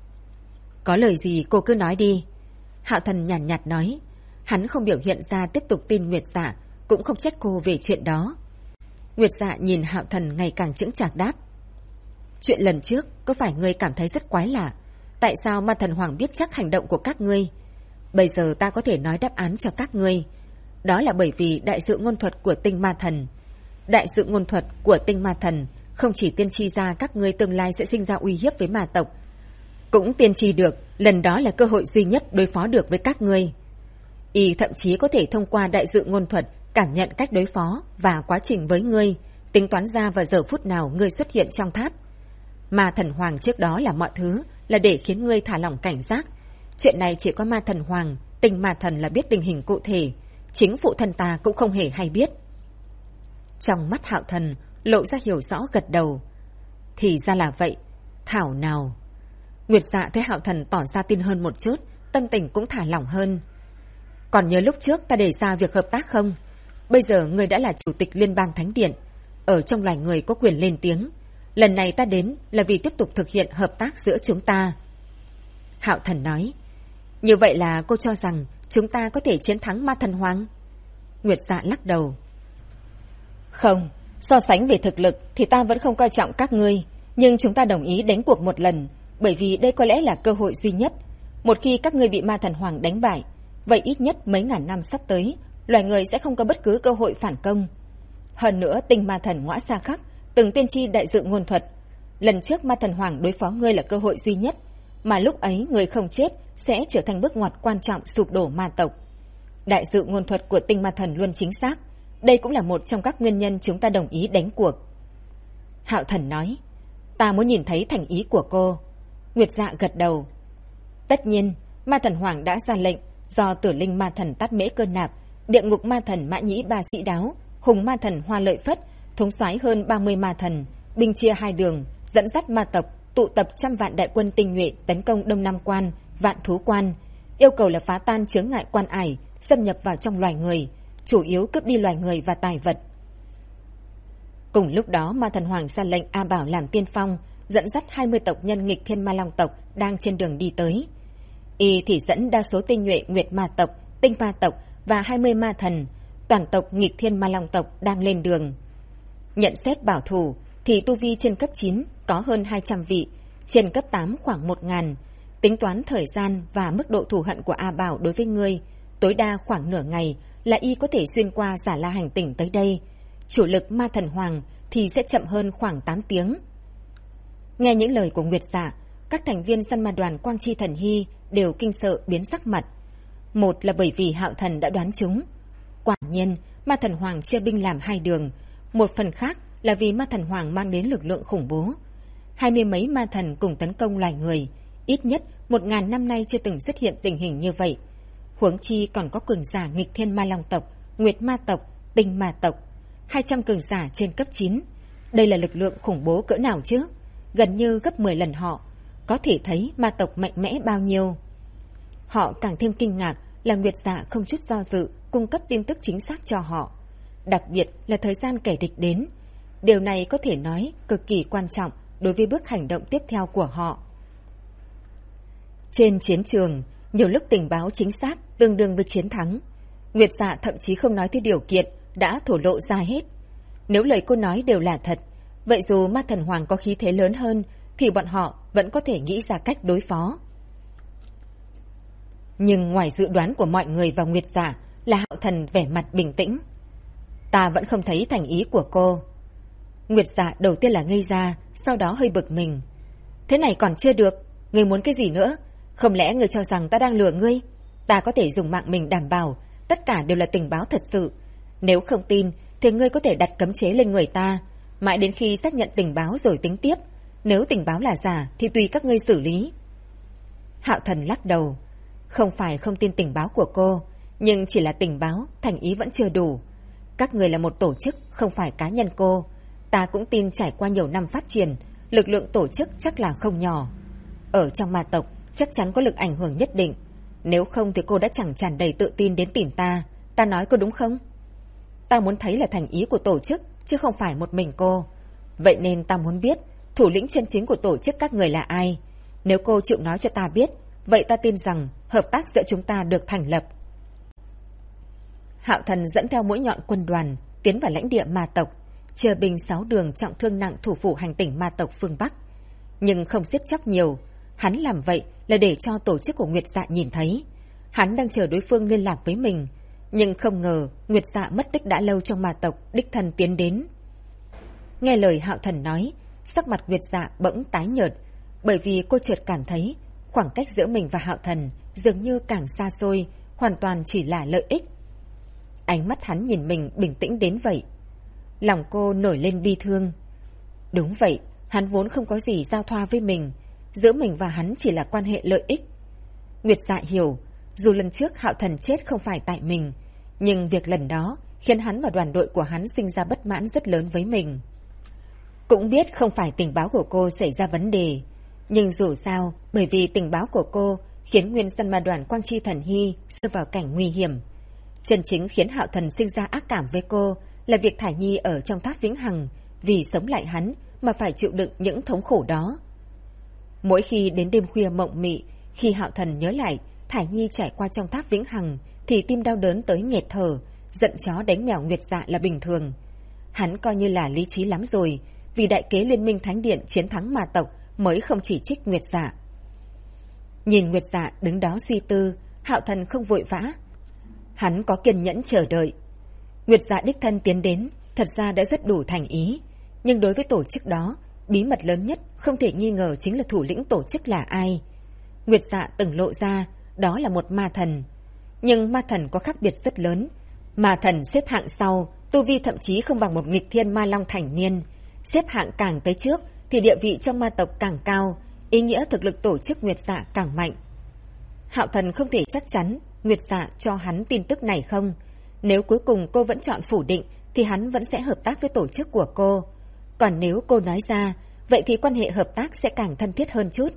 Có lời gì cô cứ nói đi. Hạo Thần nhàn nhạt nói. Hắn không biểu hiện ra tiếp tục tin Nguyệt Dạ, cũng không trách cô về chuyện đó. Nguyệt Dạ nhìn Hạo Thần ngày càng chững chạc đáp. Chuyện lần trước có phải ngươi cảm thấy rất quái lạ? Tại sao ma thần hoàng biết chắc hành động của các ngươi? Bây giờ ta có thể nói đáp án cho các ngươi. Đó là bởi vì đại dự ngôn thuật của tinh ma thần. Đại dự ngôn thuật của tinh ma thần không chỉ tiên tri ra các ngươi tương lai sẽ sinh ra uy hiếp với ma tộc, cũng tiên tri được lần đó là cơ hội duy nhất đối phó được với các ngươi. Y thậm chí có thể thông qua đại dự ngôn thuật cảm nhận cách đối phó và quá trình với ngươi, tính toán ra vào giờ phút nào ngươi xuất hiện trong tháp. Ma thần hoàng trước đó là mọi thứ là để khiến ngươi thả lỏng cảnh giác. Chuyện này chỉ có ma thần hoàng, tinh ma thần là biết tình hình cụ thể, chính phụ thân ta cũng không hề hay biết. Trong mắt Hạo Thần lộ ra hiểu rõ, gật đầu. Thì ra là vậy, thảo nào. Nguyệt Dạ thấy Hạo Thần tỏ ra tin hơn một chút, tâm tình cũng thả lỏng hơn. Còn nhớ lúc trước ta đề ra việc hợp tác không? Bây giờ ngươi đã là chủ tịch Liên bang Thánh Điện, ở trong loài người có quyền lên tiếng. Lần này ta đến là vì tiếp tục thực hiện hợp tác giữa chúng ta. Hạo Thần nói. Như vậy là cô cho rằng chúng ta có thể chiến thắng ma thần hoàng? Nguyệt Dạ lắc đầu. Không, so sánh về thực lực thì ta vẫn không coi trọng các ngươi, nhưng chúng ta đồng ý đánh cuộc một lần, bởi vì đây có lẽ là cơ hội duy nhất. Một khi các ngươi bị ma thần hoàng đánh bại, vậy ít nhất mấy ngàn năm sắp tới, loài người sẽ không có bất cứ cơ hội phản công. Hơn nữa, tinh ma thần Ngõa Sa Khắc từng tiên tri đại dự ngôn thuật. Lần trước ma thần hoàng đối phó ngươi là cơ hội duy nhất, mà lúc ấy người không chết sẽ trở thành bước ngoặt quan trọng sụp đổ ma tộc. Đại dự ngôn thuật của tinh ma thần luôn chính xác. Đây cũng là một trong các nguyên nhân chúng ta đồng ý đánh cuộc. Hạo Thần nói. Ta muốn nhìn thấy thành ý của cô. Nguyệt Dạ gật đầu. Tất nhiên, ma thần hoàng đã ra lệnh do tử linh ma thần Tát Mễ Cơ Nạp, địa ngục ma thần Mã Nhĩ Ba Sĩ Đáo, hùng ma thần Hoa Lợi Phất thống soái hơn 30 ma thần, binh chia hai đường, dẫn dắt ma tộc tụ tập trăm vạn đại quân tinh nhuệ tấn công Đông Nam Quan, Vạn Thú Quan, yêu cầu là phá tan chướng ngại quan ải, xâm nhập vào trong loài người, chủ yếu cướp đi loài người và tài vật. Cùng lúc đó, ma thần hoàng ra lệnh A Bảo làm tiên phong, dẫn dắt 20 tộc nhân nghịch thiên ma long tộc đang trên đường đi tới. Y thì dẫn đa số tinh nhuệ nguyệt ma tộc, tinh ma tộc và 20 ma thần, toàn tộc nghịch thiên ma long tộc đang lên đường. Nhận xét bảo thủ thì tu vi trên cấp 9 có hơn 200 vị, trên cấp 8 khoảng 1000. Tính toán thời gian và mức độ thù hận của A Bảo đối với ngươi, tối đa khoảng nửa ngày là y có thể xuyên qua Giả La hành tinh tới đây. Chủ lực ma thần hoàng thì sẽ chậm hơn khoảng 8 tiếng. Nghe những lời của Nguyệt Dạ, các thành viên săn ma đoàn Quang Chi Thần Hy đều kinh sợ biến sắc mặt. Một là bởi vì Hạo Thần đã đoán trúng. Quả nhiên, ma thần hoàng chia binh làm hai đường. Một phần khác là vì ma thần hoàng mang đến lực lượng khủng bố. 20 mấy ma thần cùng tấn công loài người. Ít nhất 1000 năm nay chưa từng xuất hiện tình hình như vậy. Huống chi còn có cường giả nghịch thiên ma long tộc, nguyệt ma tộc, tinh ma tộc. 200 cường giả trên cấp 9. Đây là lực lượng khủng bố cỡ nào chứ? Gần như gấp 10 lần họ. Có thể thấy ma tộc mạnh mẽ bao nhiêu. Họ càng thêm kinh ngạc là Nguyệt Dạ không chút do dự cung cấp tin tức chính xác cho họ. Đặc biệt là thời gian kẻ địch đến. Điều này có thể nói cực kỳ quan trọng đối với bước hành động tiếp theo của họ. Trên chiến trường, nhiều lúc tình báo chính xác tương đương với chiến thắng. Nguyệt Dạ thậm chí không nói tới điều kiện, đã thổ lộ ra hết. Nếu lời cô nói đều là thật, vậy dù ma thần hoàng có khí thế lớn hơn, thì bọn họ vẫn có thể nghĩ ra cách đối phó. Nhưng ngoài dự đoán của mọi người và Nguyệt Dạ là Hạo Thần vẻ mặt bình tĩnh. Ta vẫn không thấy thành ý của cô. Nguyệt Dạ đầu tiên là ngây ra, sau đó hơi bực mình. Thế này còn chưa được, ngươi muốn cái gì nữa? Không lẽ ngươi cho rằng ta đang lừa ngươi? Ta có thể dùng mạng mình đảm bảo, tất cả đều là tình báo thật sự. Nếu không tin, thì ngươi có thể đặt cấm chế lên người ta, mãi đến khi xác nhận tình báo rồi tính tiếp. Nếu tình báo là giả, thì tùy các ngươi xử lý. Hạo Thần lắc đầu. Không phải không tin tình báo của cô, nhưng chỉ là tình báo, thành ý vẫn chưa đủ. Các người là một tổ chức, không phải cá nhân cô. Ta cũng tin trải qua nhiều năm phát triển, lực lượng tổ chức chắc là không nhỏ. Ở trong ma tộc, chắc chắn có lực ảnh hưởng nhất định. Nếu không thì cô đã chẳng tràn đầy tự tin đến tìm ta. Ta nói có đúng không? Ta muốn thấy là thành ý của tổ chức, chứ không phải một mình cô. Vậy nên ta muốn biết thủ lĩnh chân chính của tổ chức các người là ai. Nếu cô chịu nói cho ta biết, vậy ta tin rằng hợp tác giữa chúng ta được thành lập. Hạo Thần dẫn theo mũi nhọn quân đoàn tiến vào lãnh địa ma tộc, chia binh 6 đường trọng thương nặng thủ phủ hành tỉnh ma tộc phương Bắc. Nhưng không giết chóc nhiều, hắn làm vậy là để cho tổ chức của Nguyệt Dạ nhìn thấy. Hắn đang chờ đối phương liên lạc với mình, nhưng không ngờ Nguyệt Dạ mất tích đã lâu trong ma tộc đích thân tiến đến. Nghe lời Hạo Thần nói, sắc mặt Nguyệt Dạ bỗng tái nhợt, bởi vì cô chợt cảm thấy khoảng cách giữa mình và Hạo Thần dường như càng xa xôi, hoàn toàn chỉ là lợi ích. Ánh mắt hắn nhìn mình bình tĩnh đến vậy. Lòng cô nổi lên bi thương. Đúng vậy, hắn vốn không có gì giao thoa với mình, giữa mình và hắn chỉ là quan hệ lợi ích. Nguyệt Dạ hiểu, dù lần trước Hạo Thần chết không phải tại mình, nhưng việc lần đó khiến hắn và đoàn đội của hắn sinh ra bất mãn rất lớn với mình. Cũng biết không phải tình báo của cô xảy ra vấn đề, nhưng dù sao, bởi vì tình báo của cô khiến nguyên sân ma đoàn Quang Chi Thần Hy rơi vào cảnh nguy hiểm. Chân chính khiến Hạo Thần sinh ra ác cảm với cô là việc Thải Nhi ở trong tháp vĩnh hằng, vì sống lại hắn mà phải chịu đựng những thống khổ đó. Mỗi khi đến đêm khuya mộng mị, khi Hạo Thần nhớ lại Thải Nhi trải qua trong tháp vĩnh hằng, thì tim đau đớn tới nghẹt thở, giận chó đánh mèo Nguyệt Dạ là bình thường. Hắn coi như là lý trí lắm rồi, vì đại kế Liên minh Thánh Điện chiến thắng ma tộc mới không chỉ trích Nguyệt Dạ. Nhìn Nguyệt Dạ đứng đó suy tư, Hạo Thần không vội vã. Hắn có kiên nhẫn chờ đợi. Nguyệt Dạ đích thân tiến đến, thật ra đã rất đủ thành ý. Nhưng đối với tổ chức đó, bí mật lớn nhất không thể nghi ngờ chính là thủ lĩnh tổ chức là ai. Nguyệt Dạ từng lộ ra, đó là một ma thần. Nhưng ma thần có khác biệt rất lớn. Ma thần xếp hạng sau, tu vi thậm chí không bằng một nghịch thiên ma long thành niên. Xếp hạng càng tới trước thì địa vị trong ma tộc càng cao, ý nghĩa thực lực tổ chức Nguyệt Dạ càng mạnh. Hạo Thần không thể chắc chắn Nguyệt Dạ cho hắn tin tức này không. Nếu cuối cùng cô vẫn chọn phủ định thì hắn vẫn sẽ hợp tác với tổ chức của cô. Còn nếu cô nói ra, vậy thì quan hệ hợp tác sẽ càng thân thiết hơn chút.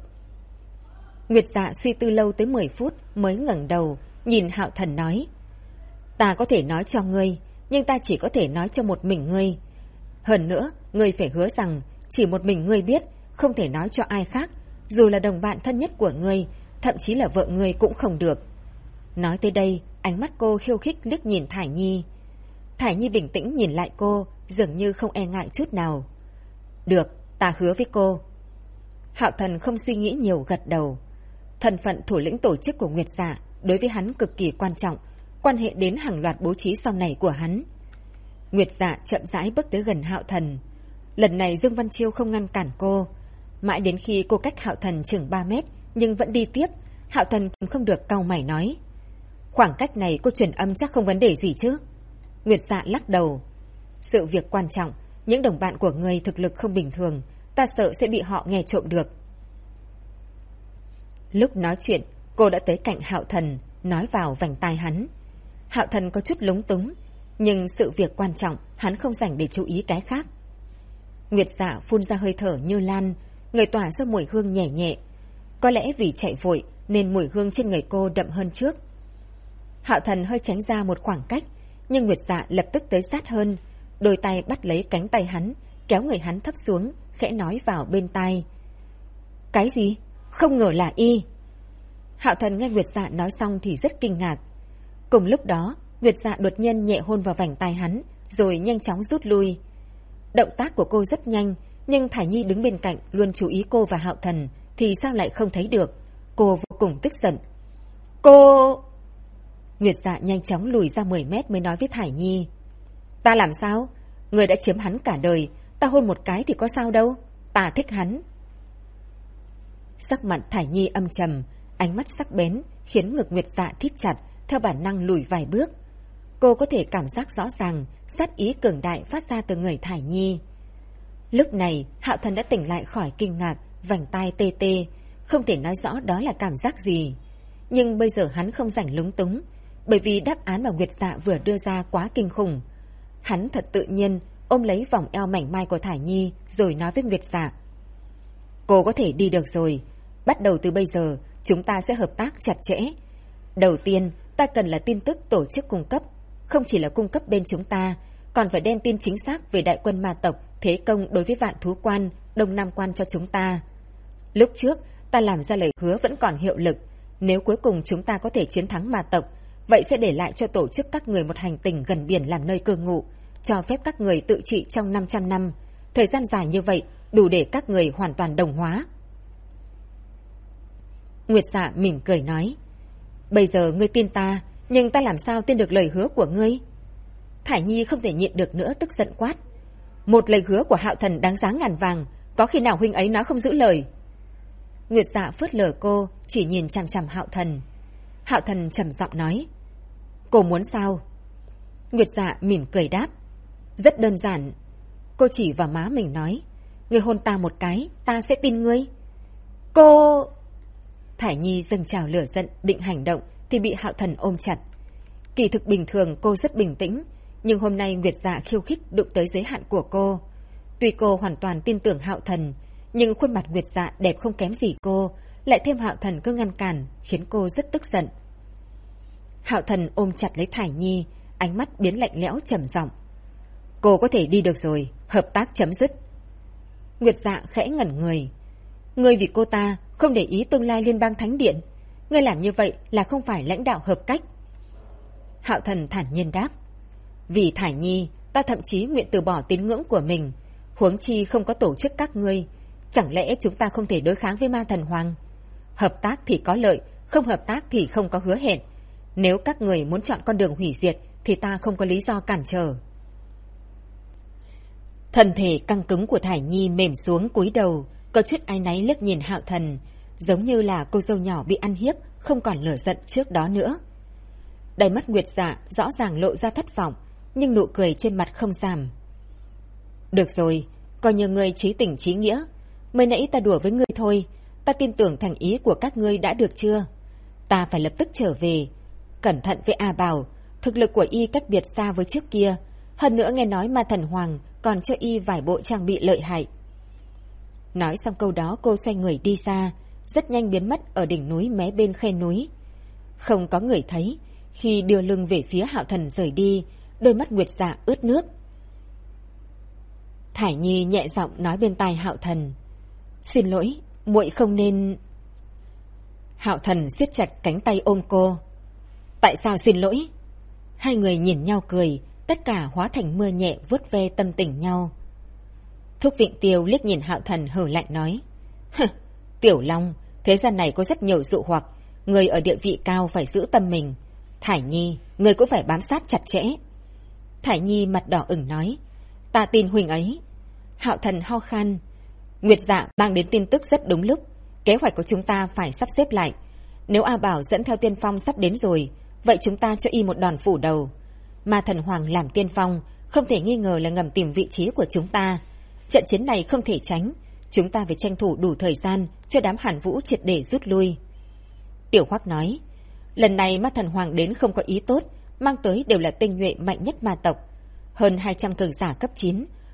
Nguyệt Dạ suy tư lâu tới 10 phút mới ngẩng đầu, nhìn Hạo Thần nói: Ta có thể nói cho ngươi, nhưng ta chỉ có thể nói cho một mình ngươi. Hơn nữa, ngươi phải hứa rằng chỉ một mình ngươi biết, không thể nói cho ai khác, dù là đồng bạn thân nhất của ngươi, thậm chí là vợ ngươi cũng không được. Nói tới đây, ánh mắt cô khiêu khích liếc nhìn Thải Nhi. Thải Nhi bình tĩnh nhìn lại cô, dường như không e ngại chút nào. Được, ta hứa với cô. Hạo Thần không suy nghĩ nhiều gật đầu. Thân phận thủ lĩnh tổ chức của Nguyệt Dạ đối với hắn cực kỳ quan trọng, quan hệ đến hàng loạt bố trí sau này của hắn. Nguyệt Dạ chậm rãi bước tới gần Hạo Thần. Lần này Dương Văn Chiêu không ngăn cản cô. Mãi đến khi cô cách Hạo Thần chừng 3 mét nhưng vẫn đi tiếp, Hạo Thần không được cau mày nói: Khoảng cách này cô truyền âm chắc không vấn đề gì chứ? Nguyệt Dạ lắc đầu. Sự việc quan trọng, những đồng bạn của ngươi thực lực không bình thường, ta sợ sẽ bị họ nghe trộm được. Lúc nói chuyện, cô đã tới cạnh Hạo Thần, nói vào vành tai hắn. Hạo Thần có chút lúng túng, nhưng sự việc quan trọng hắn không dành để chú ý cái khác. Nguyệt Dạ phun ra hơi thở như lan, người tỏa ra mùi hương nhẹ nhẹ. Có lẽ vì chạy vội nên mùi hương trên người cô đậm hơn trước. Hạo Thần hơi tránh ra một khoảng cách, nhưng Nguyệt Dạ lập tức tới sát hơn, đôi tay bắt lấy cánh tay hắn, kéo người hắn thấp xuống, khẽ nói vào bên tai. Cái gì? Không ngờ là y. Hạo Thần nghe Nguyệt Dạ nói xong thì rất kinh ngạc. Cùng lúc đó, Nguyệt Dạ đột nhiên nhẹ hôn vào vành tai hắn, rồi nhanh chóng rút lui. Động tác của cô rất nhanh, nhưng Thải Nhi đứng bên cạnh luôn chú ý cô và Hạo Thần thì sao lại không thấy được. Cô vô cùng tức giận. Cô... Nguyệt Dạ nhanh chóng lùi ra 10 mét mới nói với Thải Nhi. Ta làm sao? Người đã chiếm hắn cả đời, ta hôn một cái thì có sao đâu. Ta thích hắn. Sắc mặt Thải Nhi âm trầm, ánh mắt sắc bén khiến ngực Nguyệt Dạ thít chặt, theo bản năng lùi vài bước. Cô có thể cảm giác rõ ràng sát ý cường đại phát ra từ người Thải Nhi. Lúc này Hạo Thần đã tỉnh lại khỏi kinh ngạc, vành tai tê tê, không thể nói rõ đó là cảm giác gì. Nhưng bây giờ hắn không rảnh lúng túng, bởi vì đáp án mà Nguyệt Dạ vừa đưa ra quá kinh khủng. Hắn thật tự nhiên ôm lấy vòng eo mảnh mai của Thải Nhi rồi nói với Nguyệt Dạ. Cô có thể đi được rồi. Bắt đầu từ bây giờ chúng ta sẽ hợp tác chặt chẽ. Đầu tiên ta cần là tin tức tổ chức cung cấp. Không chỉ là cung cấp bên chúng ta, còn phải đem tin chính xác về đại quân ma tộc thế công đối với Vạn Thú Quan, Đông Nam Quan cho chúng ta. Lúc trước ta làm ra lời hứa vẫn còn hiệu lực. Nếu cuối cùng chúng ta có thể chiến thắng ma tộc, vậy sẽ để lại cho tổ chức các người một hành tinh gần biển làm nơi cư ngụ, cho phép các người tự trị trong 500 năm. Thời gian dài như vậy đủ để các người hoàn toàn đồng hóa. Nguyệt Dạ mỉm cười nói. Bây giờ ngươi tin ta, nhưng ta làm sao tin được lời hứa của ngươi? Thải Nhi không thể nhịn được nữa, tức giận quát. Một lời hứa của Hạo Thần đáng giá ngàn vàng, có khi nào huynh ấy nói không giữ lời? Nguyệt Dạ phớt lờ cô, chỉ nhìn chằm chằm Hạo Thần. Hạo Thần trầm giọng nói. Cô muốn sao? Nguyệt Dạ mỉm cười đáp. Rất đơn giản. Cô chỉ vào má mình nói. Ngươi hôn ta một cái, ta sẽ tin ngươi. Cô... Thải Nhi dâng trào lửa giận định hành động thì bị Hạo Thần ôm chặt. Kỳ thực bình thường cô rất bình tĩnh, nhưng hôm nay Nguyệt Dạ khiêu khích đụng tới giới hạn của cô. Tuy cô hoàn toàn tin tưởng Hạo Thần, nhưng khuôn mặt Nguyệt Dạ đẹp không kém gì cô, lại thêm Hạo Thần cứ ngăn cản, khiến cô rất tức giận. Hạo Thần ôm chặt lấy Thải Nhi, ánh mắt biến lạnh lẽo trầm giọng. Cô có thể đi được rồi, hợp tác chấm dứt. Nguyệt Dạ khẽ ngẩn người. Ngươi vì cô ta không để ý tương lai Liên bang Thánh Điện. Ngươi làm như vậy là không phải lãnh đạo hợp cách. Hạo Thần thản nhiên đáp. Vì Thải Nhi, ta thậm chí nguyện từ bỏ tín ngưỡng của mình. Huống chi không có tổ chức các ngươi. Chẳng lẽ chúng ta không thể đối kháng với Ma Thần Hoàng? Hợp tác thì có lợi, không hợp tác thì không có hứa hẹn. Nếu các người muốn chọn con đường hủy diệt thì ta không có lý do cản trở. Thân thể căng cứng của Thải Nhi mềm xuống cúi đầu, có chút áy náy liếc nhìn Hạo Thần, giống như là cô dâu nhỏ bị ăn hiếp, không còn lửa giận trước đó nữa. Đáy mắt Nguyệt Dạ rõ ràng lộ ra thất vọng, nhưng nụ cười trên mặt không giảm. Được rồi, coi như ngươi chí tình chí nghĩa. Mới nãy ta đùa với ngươi thôi, ta tin tưởng thành ý của các ngươi đã được chưa? Ta phải lập tức trở về. Cẩn thận với A Bảo, thực lực của y cách biệt xa với trước kia. Hơn nữa nghe nói Ma Thần Hoàng còn cho y vài bộ trang bị lợi hại. Nói xong câu đó cô xoay người đi xa, rất nhanh biến mất ở đỉnh núi mé bên khe núi. Không có người thấy, khi đưa lưng về phía Hạo Thần rời đi, đôi mắt Nguyệt Dạ ướt nước. Thải Nhi nhẹ giọng nói bên tai Hạo Thần. Xin lỗi, muội không nên... Hạo Thần siết chặt cánh tay ôm cô. Tại sao xin lỗi? Hai người nhìn nhau cười, tất cả hóa thành mưa nhẹ vuốt ve tâm tình nhau. Thúc Vịnh Tiêu liếc nhìn Hạo Thần hừ lạnh nói. Tiểu Long, thế gian này có rất nhiều dụ hoặc, người ở địa vị cao phải giữ tâm mình. Thải Nhi, người cũng phải bám sát chặt chẽ. Thải Nhi mặt đỏ ửng nói. Ta tin huynh ấy. Hạo Thần ho khan. Nguyệt Dạ mang đến tin tức rất đúng lúc. Kế hoạch của chúng ta phải sắp xếp lại. Nếu A Bảo dẫn theo tiên phong sắp đến rồi, vậy chúng ta cho y một đòn phủ đầu. Ma Thần Hoàng làm tiên phong, không thể nghi ngờ là ngầm tìm vị trí của chúng ta. Trận chiến này không thể tránh, chúng ta phải tranh thủ đủ thời gian cho đám Hàn Vũ triệt để rút lui. Tiểu Hoắc nói, lần này Ma Thần Hoàng đến không có ý tốt, mang tới đều là tinh nhuệ mạnh nhất ma tộc. Hơn 200 cường giả cấp 9,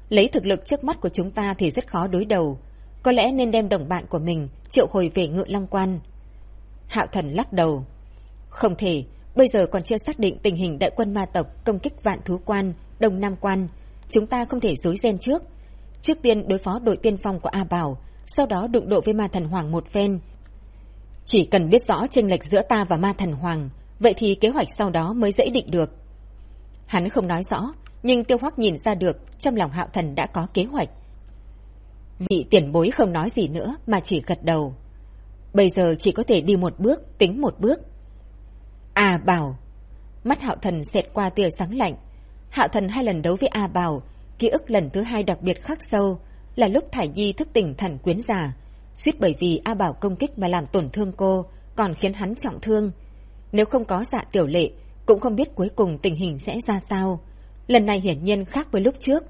Lấy thực lực trước mắt của chúng ta thì rất khó đối đầu. Có lẽ nên đem đồng bạn của mình triệu hồi về Ngự Long Quan. Hạo Thần lắc đầu. Không thể, bây giờ còn chưa xác định tình hình đại quân ma tộc công kích Vạn Thú Quan, Đông Nam Quan. Chúng ta không thể rối ren trước. Trước tiên đối phó đội tiên phong của A Bảo, sau đó đụng độ với Ma Thần Hoàng một phen. Chỉ cần biết rõ chênh lệch giữa ta và Ma Thần Hoàng, vậy thì kế hoạch sau đó mới dễ định được. Hắn không nói rõ, nhưng Tiêu Hoắc nhìn ra được trong lòng Hạo Thần đã có kế hoạch. Vị tiền bối không nói gì nữa mà chỉ gật đầu. Bây giờ chỉ có thể đi một bước, tính một bước. A Bảo. Mắt Hạo Thần xẹt qua tia sáng lạnh. Hạo Thần 2 lần đấu với A Bảo, ký ức lần thứ 2 đặc biệt khắc sâu là lúc Thải Nhi thức tỉnh thần quyến giả, suýt bởi vì A Bảo công kích mà làm tổn thương cô, còn khiến hắn trọng thương. Nếu không có Dạ Tiểu Lệ, cũng không biết cuối cùng tình hình sẽ ra sao. Lần này hiển nhiên khác với lúc trước.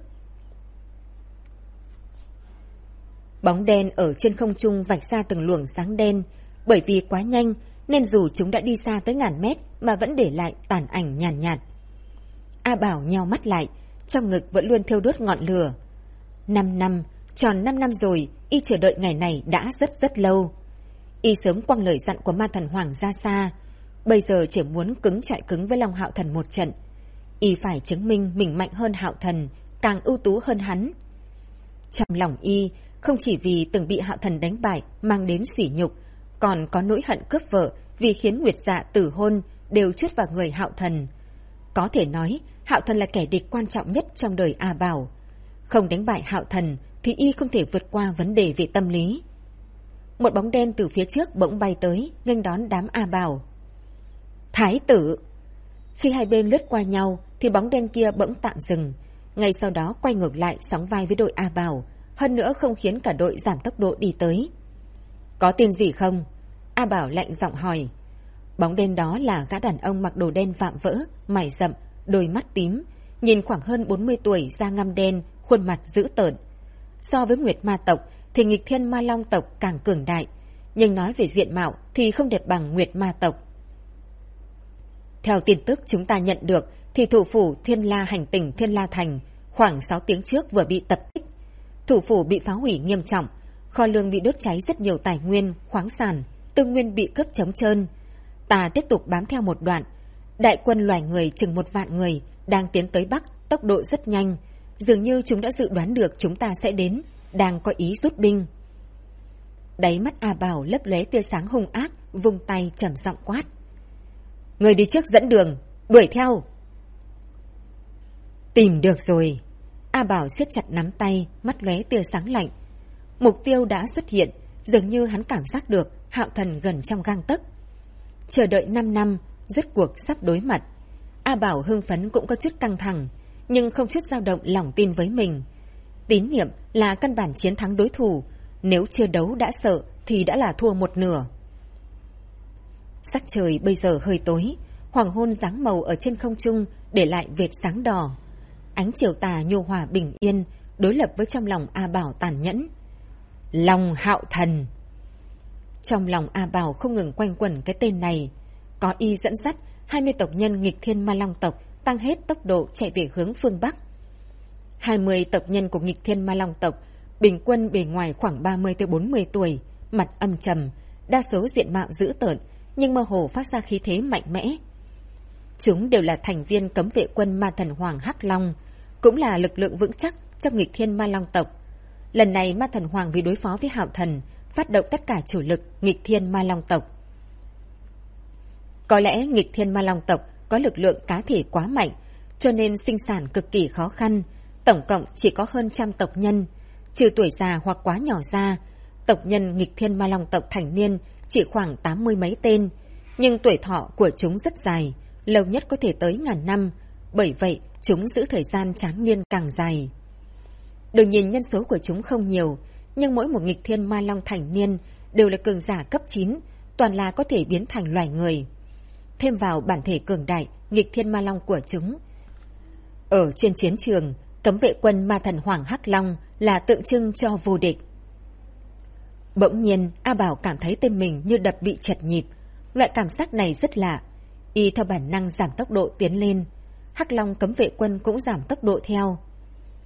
Bóng đen ở trên không trung vạch ra từng luồng sáng đen, bởi vì quá nhanh nên dù chúng đã đi xa tới ngàn mét mà vẫn để lại tàn ảnh nhàn nhạt. A Bảo nheo mắt lại, trong ngực vẫn luôn thiêu đốt ngọn lửa. 5 năm, tròn 5 năm rồi, y chờ đợi ngày này đã rất lâu. Y sớm quăng lời dặn của Ma Thần Hoàng ra xa, bây giờ chỉ muốn cứng chọi cứng với Long Hạo Thần một trận. Y phải chứng minh mình mạnh hơn Hạo Thần, càng ưu tú hơn hắn. Trong lòng y, không chỉ vì từng bị Hạo Thần đánh bại mang đến sỉ nhục, còn có nỗi hận cướp vợ vì khiến Nguyệt Dạ tử hôn đều trút vào người Hạo Thần. Có thể nói, Hạo Thần là kẻ địch quan trọng nhất trong đời A Bảo. Không đánh bại Hạo Thần thì y không thể vượt qua vấn đề về tâm lý. Một bóng đen từ phía trước bỗng bay tới, nghênh đón đám A Bảo. Thái tử! Khi hai bên lướt qua nhau thì bóng đen kia bỗng tạm dừng, ngay sau đó quay ngược lại sóng vai với đội A Bảo, hơn nữa không khiến cả đội giảm tốc độ đi tới. Có tin gì không? A Bảo lạnh giọng hỏi. Bóng đen đó là gã đàn ông mặc đồ đen vạm vỡ, mày rậm, đôi mắt tím, nhìn khoảng hơn 40 tuổi, da ngăm đen, khuôn mặt dữ tợn. So với Nguyệt Ma tộc thì Nghịch Thiên Ma Long tộc càng cường đại, nhưng nói về diện mạo thì không đẹp bằng Nguyệt Ma tộc. Theo tin tức chúng ta nhận được thì thủ phủ Thiên La hành tinh Thiên La Thành khoảng 6 tiếng trước vừa bị tập kích. Thủ phủ bị phá hủy nghiêm trọng, kho lương bị đốt cháy rất nhiều tài nguyên, khoáng sản, tư nguyên bị cướp trống trơn. Ta tiếp tục bám theo một đoạn. Đại quân loài người chừng 1 vạn người đang tiến tới Bắc, tốc độ rất nhanh. Dường như chúng đã dự đoán được chúng ta sẽ đến, đang có ý rút binh. Đáy mắt A Bảo lấp lóe tia sáng hung ác, vung tay trầm giọng quát. Người đi trước dẫn đường, đuổi theo. Tìm được rồi. A Bảo siết chặt nắm tay, mắt lóe tia sáng lạnh. Mục tiêu đã xuất hiện, dường như hắn cảm giác được Hạo Thần gần trong gang tấc. Chờ đợi 5 năm, rốt cuộc sắp đối mặt. A Bảo hưng phấn cũng có chút căng thẳng, nhưng không chút dao động lòng tin với mình. Tín niệm là căn bản chiến thắng đối thủ, nếu chưa đấu đã sợ thì đã là thua một nửa. Sắc trời bây giờ hơi tối, hoàng hôn dáng màu ở trên không trung để lại vệt sáng đỏ. Ánh chiều tà nhu hòa bình yên đối lập với trong lòng A Bảo tàn nhẫn. Long Hạo Thần. Trong lòng A Bảo không ngừng quanh quẩn cái tên này. Có y dẫn dắt 20 tộc nhân Nghịch Thiên Ma Long tộc tăng hết tốc độ chạy về hướng phương Bắc. 20 tộc nhân của Nghịch Thiên Ma Long tộc bình quân bề ngoài khoảng 30-40 tuổi, mặt âm trầm, đa số diện mạo dữ tợn nhưng mơ hồ phát ra khí thế mạnh mẽ. Chúng đều là thành viên cấm vệ quân Ma Thần Hoàng Hắc Long, cũng là lực lượng vững chắc trong Nghịch Thiên Ma Long tộc. Lần này Ma Thần Hoàng vì đối phó với Hạo Thần, phát động tất cả chủ lực Nghịch Thiên Ma Long tộc. Có lẽ Nghịch Thiên Ma Long tộc có lực lượng cá thể quá mạnh, cho nên sinh sản cực kỳ khó khăn, tổng cộng chỉ có hơn 100 tộc nhân, trừ tuổi già hoặc quá nhỏ ra, tộc nhân Nghịch Thiên Ma Long tộc thành niên chỉ khoảng 80 mấy tên, nhưng tuổi thọ của chúng rất dài, lâu nhất có thể tới ngàn năm, bởi vậy chúng giữ thời gian tráng niên càng dài. Đừng nhìn nhân số của chúng không nhiều, nhưng mỗi một Nghịch Thiên Ma Long thành niên đều là cường giả cấp 9, toàn là có thể biến thành loài người. Thêm vào bản thể cường đại, Nghịch Thiên Ma Long của chúng. Ở trên chiến trường, cấm vệ quân Ma Thần Hoàng Hắc Long là tượng trưng cho vô địch. Bỗng nhiên, A Bảo cảm thấy tim mình như đập bị chật nhịp. Loại cảm giác này rất lạ. Y theo bản năng giảm tốc độ tiến lên. Hắc Long cấm vệ quân cũng giảm tốc độ theo.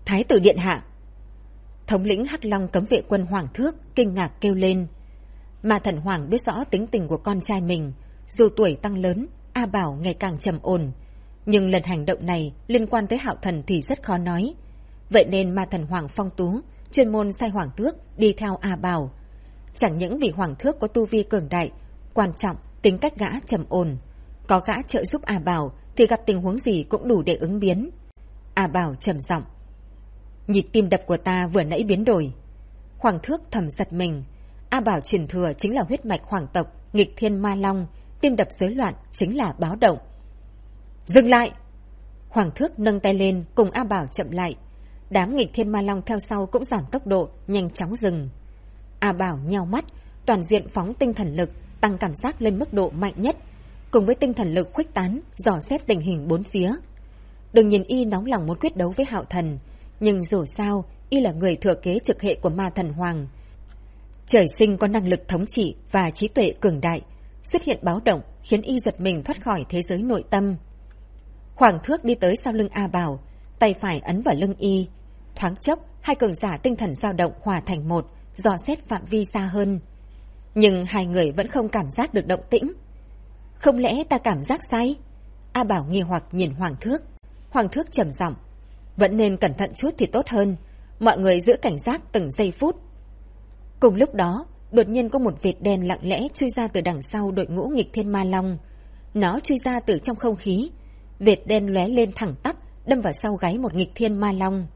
Thái tử điện hạ! Thống lĩnh Hắc Long cấm vệ quân Hoàng Thước kinh ngạc kêu lên. Mà Thần Hoàng biết rõ tính tình của con trai mình, dù tuổi tăng lớn, A Bảo ngày càng trầm ổn, nhưng lần hành động này liên quan tới Hạo Thần thì rất khó nói. Vậy nên Ma Thần Hoàng phong tú chuyên môn sai Hoàng Thước đi theo A Bảo. Chẳng những vì Hoàng Thước có tu vi cường đại, quan trọng tính cách gã trầm ổn, có gã trợ giúp A Bảo thì gặp tình huống gì cũng đủ để ứng biến. A Bảo trầm giọng: nhịp tim đập của ta vừa nãy biến đổi. Hoàng Thước thầm giật mình. A Bảo truyền thừa chính là huyết mạch hoàng tộc Nghịch Thiên Ma Long, tim đập rối loạn chính là báo động. Dừng lại! Hoàng Thước nâng tay lên cùng A Bảo chậm lại. Đám Nghịch Thiên Ma Long theo sau cũng giảm tốc độ, nhanh chóng dừng. A Bảo nheo mắt, toàn diện phóng tinh thần lực, tăng cảm giác lên mức độ mạnh nhất, cùng với tinh thần lực khuếch tán, dò xét tình hình bốn phía. Đừng nhìn y nóng lòng muốn quyết đấu với Hạo Thần, nhưng dù sao y là người thừa kế trực hệ của Ma Thần Hoàng, trời sinh có năng lực thống trị và trí tuệ cường đại. Xuất hiện báo động khiến y giật mình thoát khỏi thế giới nội tâm. Hoàng Thước đi tới sau lưng A Bảo, tay phải ấn vào lưng y. Thoáng chốc, hai cường giả tinh thần dao động hòa thành một, dò xét phạm vi xa hơn. Nhưng hai người vẫn không cảm giác được động tĩnh. Không lẽ ta cảm giác sai? A Bảo nghi hoặc nhìn Hoàng Thước. Hoàng Thước trầm giọng: vẫn nên cẩn thận chút thì tốt hơn. Mọi người giữ cảnh giác từng giây phút. Cùng lúc đó, đột nhiên có một vệt đen lặng lẽ chui ra từ đằng sau đội ngũ Nghịch Thiên Ma Long. Nó chui ra từ trong không khí. Vệt đen lóe lên thẳng tắp, đâm vào sau gáy một Nghịch Thiên Ma Long.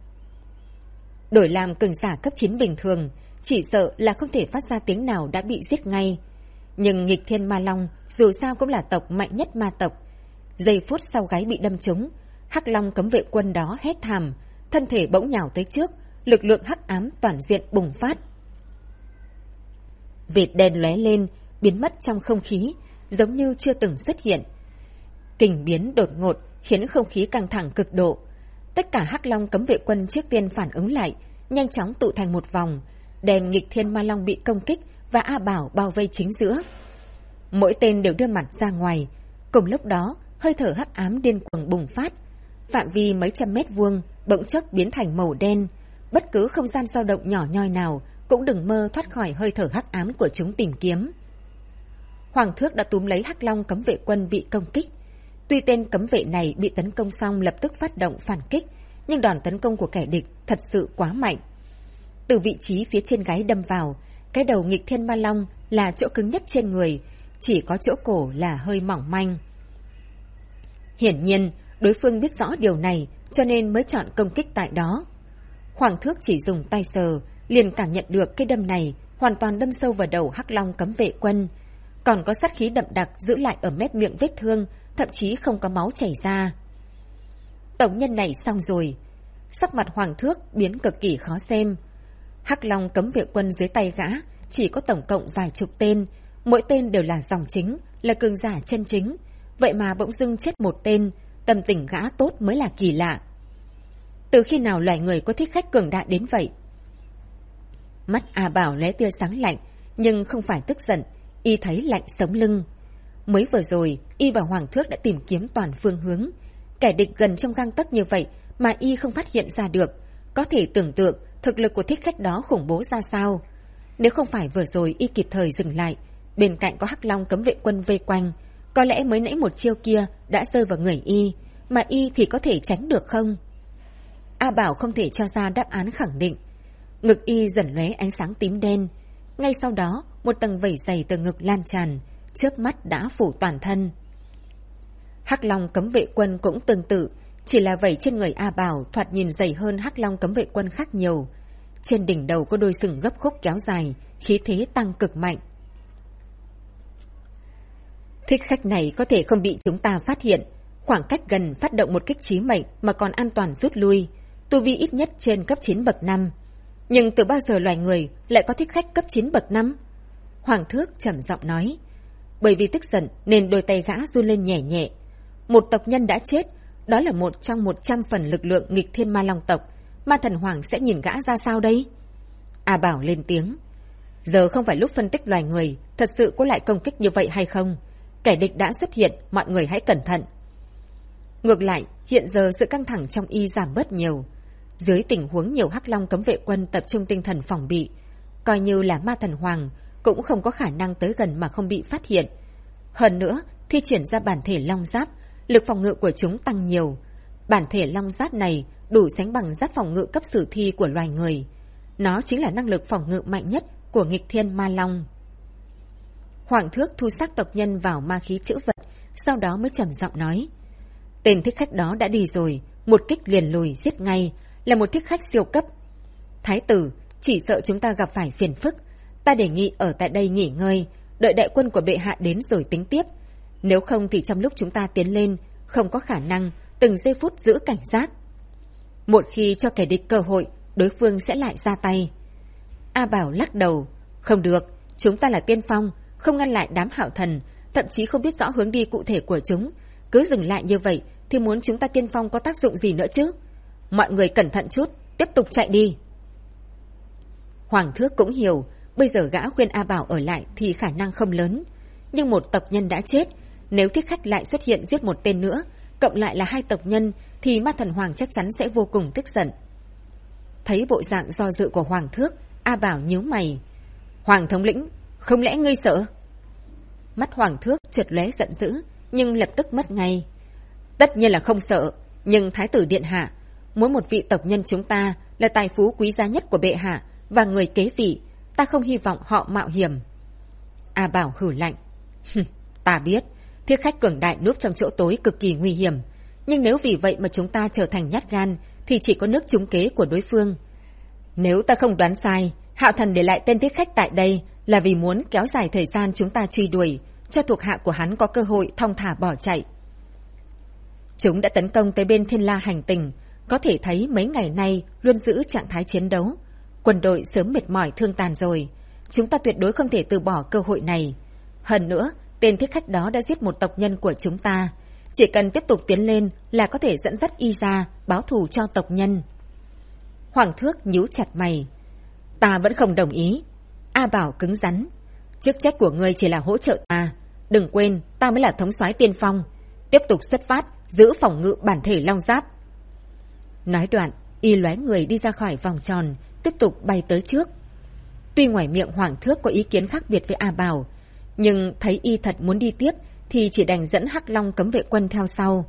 Đổi làm cường giả cấp 9 bình thường, chỉ sợ là không thể phát ra tiếng nào đã bị giết ngay. Nhưng Nghịch Thiên Ma Long dù sao cũng là tộc mạnh nhất ma tộc. Giây phút sau gáy bị đâm trúng, Hắc Long cấm vệ quân đó hét thảm, thân thể bỗng nhào tới trước, lực lượng hắc ám toàn diện bùng phát. Vệt đen lóe lên, biến mất trong không khí, giống như chưa từng xuất hiện. Kình biến đột ngột khiến không khí căng thẳng cực độ. Tất cả Hắc Long cấm vệ quân trước tiên phản ứng lại, nhanh chóng tụ thành một vòng, đem Nghịch Thiên Ma Long bị công kích và A Bảo bao vây chính giữa. Mỗi tên đều đưa mặt ra ngoài. Cùng lúc đó, hơi thở hắc ám điên cuồng bùng phát. Phạm vi mấy trăm mét vuông bỗng chốc biến thành màu đen. Bất cứ không gian dao động nhỏ nhoi nào cũng đừng mơ thoát khỏi hơi thở hắc ám của chúng tìm kiếm. Hoàng Thước đã túm lấy Hắc Long cấm vệ quân bị công kích. Tuy tên cấm vệ này bị tấn công xong lập tức phát động phản kích, nhưng đòn tấn công của kẻ địch thật sự quá mạnh. Từ vị trí phía trên gáy đâm vào, cái đầu Nghịch Thiên Ma Long là chỗ cứng nhất trên người, chỉ có chỗ cổ là hơi mỏng manh. Hiển nhiên, đối phương biết rõ điều này cho nên mới chọn công kích tại đó. Hoàng Thước chỉ dùng tay sờ, liền cảm nhận được cái đâm này hoàn toàn đâm sâu vào đầu Hắc Long cấm vệ quân. Còn có sát khí đậm đặc giữ lại ở mép miệng vết thương, thậm chí không có máu chảy ra. Tổng nhân này xong rồi. Sắc mặt Hoàng Thước biến cực kỳ khó xem. Hắc Long cấm vệ quân dưới tay gã chỉ có tổng cộng vài chục tên, mỗi tên đều là dòng chính, là cường giả chân chính. Vậy mà bỗng dưng chết một tên, tâm tình gã tốt mới là kỳ lạ. Từ khi nào loài người có thích khách cường đại đến vậy? Mắt A Bảo lóe tia sáng lạnh, nhưng không phải tức giận, y thấy lạnh sống lưng. Mới vừa rồi, y và Hoàng Thước đã tìm kiếm toàn phương hướng. Kẻ địch gần trong gang tấc như vậy mà y không phát hiện ra được, có thể tưởng tượng thực lực của thích khách đó khủng bố ra sao. Nếu không phải vừa rồi y kịp thời dừng lại, bên cạnh có Hắc Long cấm vệ quân vây quanh, có lẽ mới nãy một chiêu kia đã rơi vào người y, mà y thì có thể tránh được không? A Bảo không thể cho ra đáp án khẳng định. Ngực y dần lóe ánh sáng tím đen. Ngay sau đó, một tầng vảy dày từ ngực lan tràn, chớp mắt đã phủ toàn thân. Hắc Long cấm vệ quân cũng tương tự, chỉ là vảy trên người A Bảo thoạt nhìn dày hơn Hắc Long cấm vệ quân khác nhiều. Trên đỉnh đầu có đôi sừng gấp khúc kéo dài, khí thế tăng cực mạnh. Thích khách này có thể không bị chúng ta phát hiện, khoảng cách gần phát động một kích chí mệnh mà còn an toàn rút lui, tu vi ít nhất trên cấp 9 bậc 5. Nhưng từ bao giờ loài người lại có thích khách cấp 9 bậc 5? Hoàng Thước trầm giọng nói. Bởi vì tức giận nên đôi tay gã run lên nhẹ nhẹ. Một tộc nhân đã chết, đó là một trong 100 phần lực lượng Nghịch Thiên Ma Long tộc, Ma Thần Hoàng sẽ nhìn gã ra sao đây? A Bảo lên tiếng. Giờ không phải lúc phân tích loài người thật sự có lại công kích như vậy hay không. Kẻ địch đã xuất hiện, mọi người hãy cẩn thận. Ngược lại, hiện giờ sự căng thẳng trong y giảm bớt nhiều. Dưới tình huống nhiều hắc long cấm vệ quân tập trung tinh thần phòng bị, coi như là ma thần hoàng cũng không có khả năng tới gần mà không bị phát hiện. Hơn nữa, thi triển ra bản thể long giáp, lực phòng ngự của chúng tăng nhiều. Bản thể long giáp này đủ sánh bằng giáp phòng ngự cấp sử thi của loài người. Nó chính là năng lực phòng ngự mạnh nhất của nghịch thiên ma long. Hoàng Thước thu xác tộc nhân vào ma khí chữ vật, sau đó mới trầm giọng nói. Tên thích khách đó đã đi rồi, một kích liền lùi giết ngay, là một thích khách siêu cấp. Thái tử, chỉ sợ chúng ta gặp phải phiền phức. Ta đề nghị ở tại đây nghỉ ngơi, đợi đại quân của bệ hạ đến rồi tính tiếp. Nếu không thì trong lúc chúng ta tiến lên, không có khả năng từng giây phút giữ cảnh giác. Một khi cho kẻ địch cơ hội, đối phương sẽ lại ra tay. A Bảo lắc đầu. Không được, chúng ta là tiên phong, không ngăn lại đám Hạo Thần, thậm chí không biết rõ hướng đi cụ thể của chúng. Cứ dừng lại như vậy thì muốn chúng ta tiên phong có tác dụng gì nữa chứ? Mọi người cẩn thận chút, tiếp tục chạy đi. Hoàng Thước cũng hiểu, bây giờ gã khuyên A Bảo ở lại thì khả năng không lớn. Nhưng một tộc nhân đã chết, nếu thích khách lại xuất hiện giết một tên nữa, cộng lại là 2 tộc nhân, thì ma thần hoàng chắc chắn sẽ vô cùng tức giận. Thấy bộ dạng do dự của Hoàng Thước, A Bảo nhíu mày. Hoàng thống lĩnh, không lẽ ngươi sợ? Mắt Hoàng Thước chợt lóe giận dữ, nhưng lập tức mất ngay. Tất nhiên là không sợ, nhưng Thái tử điện hạ, mỗi một vị tộc nhân chúng ta là tài phú quý giá nhất của bệ hạ và người kế vị, ta không hy vọng họ mạo hiểm. A Bảo hử lạnh. Ta biết, thiết khách cường đại núp trong chỗ tối cực kỳ nguy hiểm, nhưng nếu vì vậy mà chúng ta trở thành nhát gan, thì chỉ có nước trúng kế của đối phương. Nếu ta không đoán sai, Hạo Thần để lại tên thiết khách tại đây là vì muốn kéo dài thời gian chúng ta truy đuổi, cho thuộc hạ của hắn có cơ hội thong thả bỏ chạy. Chúng đã tấn công tới bên Thiên La hành tinh, có thể thấy mấy ngày nay luôn giữ trạng thái chiến đấu. Quân đội sớm mệt mỏi thương tàn rồi, chúng ta tuyệt đối không thể từ bỏ cơ hội này. Hơn nữa, tên thiết khách đó đã giết một tộc nhân của chúng ta, chỉ cần tiếp tục tiến lên là có thể dẫn dắt y ra báo thù cho tộc nhân. Hoàng Thước nhíu chặt mày. Ta vẫn không đồng ý. A Bảo cứng rắn. Chức trách của ngươi chỉ là hỗ trợ ta. Đừng quên, ta mới là thống soái tiên phong. Tiếp tục xuất phát, giữ phòng ngự bản thể long giáp. Nói đoạn, y lóe người đi ra khỏi vòng tròn, tiếp tục bay tới trước. Tuy ngoài miệng Hoàng Thước có ý kiến khác biệt với A Bảo, nhưng thấy y thật muốn đi tiếp thì chỉ đành dẫn Hắc Long cấm vệ quân theo sau.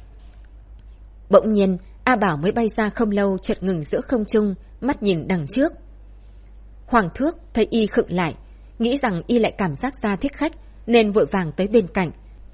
Bỗng nhiên, A Bảo mới bay ra không lâu chợt ngừng giữa không trung, mắt nhìn đằng trước. Hoàng Thước thấy y khựng lại, nghĩ rằng y lại cảm giác ra thích khách nên vội vàng tới bên cạnh.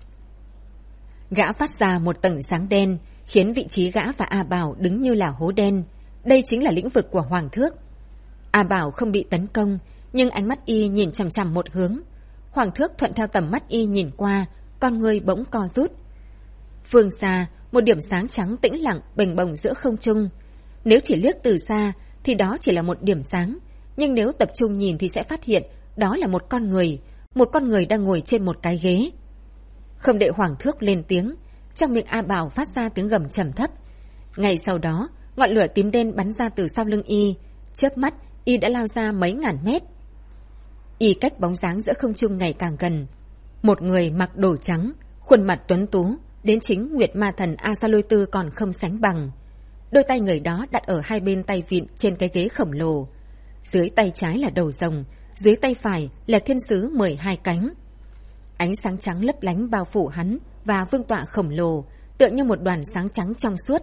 Gã phát ra một tầng sáng đen, khiến vị trí gã và A Bảo đứng như là hố đen. Đây chính là lĩnh vực của Hoàng Thước. A Bảo không bị tấn công, nhưng ánh mắt y nhìn chằm chằm một hướng. Hoàng Thước thuận theo tầm mắt y nhìn qua, con người bỗng co rút. Phương xa, một điểm sáng trắng tĩnh lặng bềnh bồng giữa không trung. Nếu chỉ liếc từ xa thì đó chỉ là một điểm sáng, nhưng nếu tập trung nhìn thì sẽ phát hiện đó là một con người đang ngồi trên một cái ghế. Không đợi Hoàng Thước lên tiếng, trong miệng A Bảo phát ra tiếng gầm trầm thấp. Ngay sau đó, ngọn lửa tím đen bắn ra từ sau lưng y, chớp mắt y đã lao ra mấy ngàn mét. Y cách bóng dáng giữa không trung ngày càng gần. Một người mặc đồ trắng, khuôn mặt tuấn tú, đến chính Nguyệt Ma Thần Asalôi-tư còn không sánh bằng. Đôi tay người đó đặt ở hai bên tay vịn trên cái ghế khổng lồ. Dưới tay trái là đầu rồng, dưới tay phải là thiên sứ 12 cánh. Ánh sáng trắng lấp lánh bao phủ hắn và vương tọa khổng lồ, tựa như một đoàn sáng trắng trong suốt.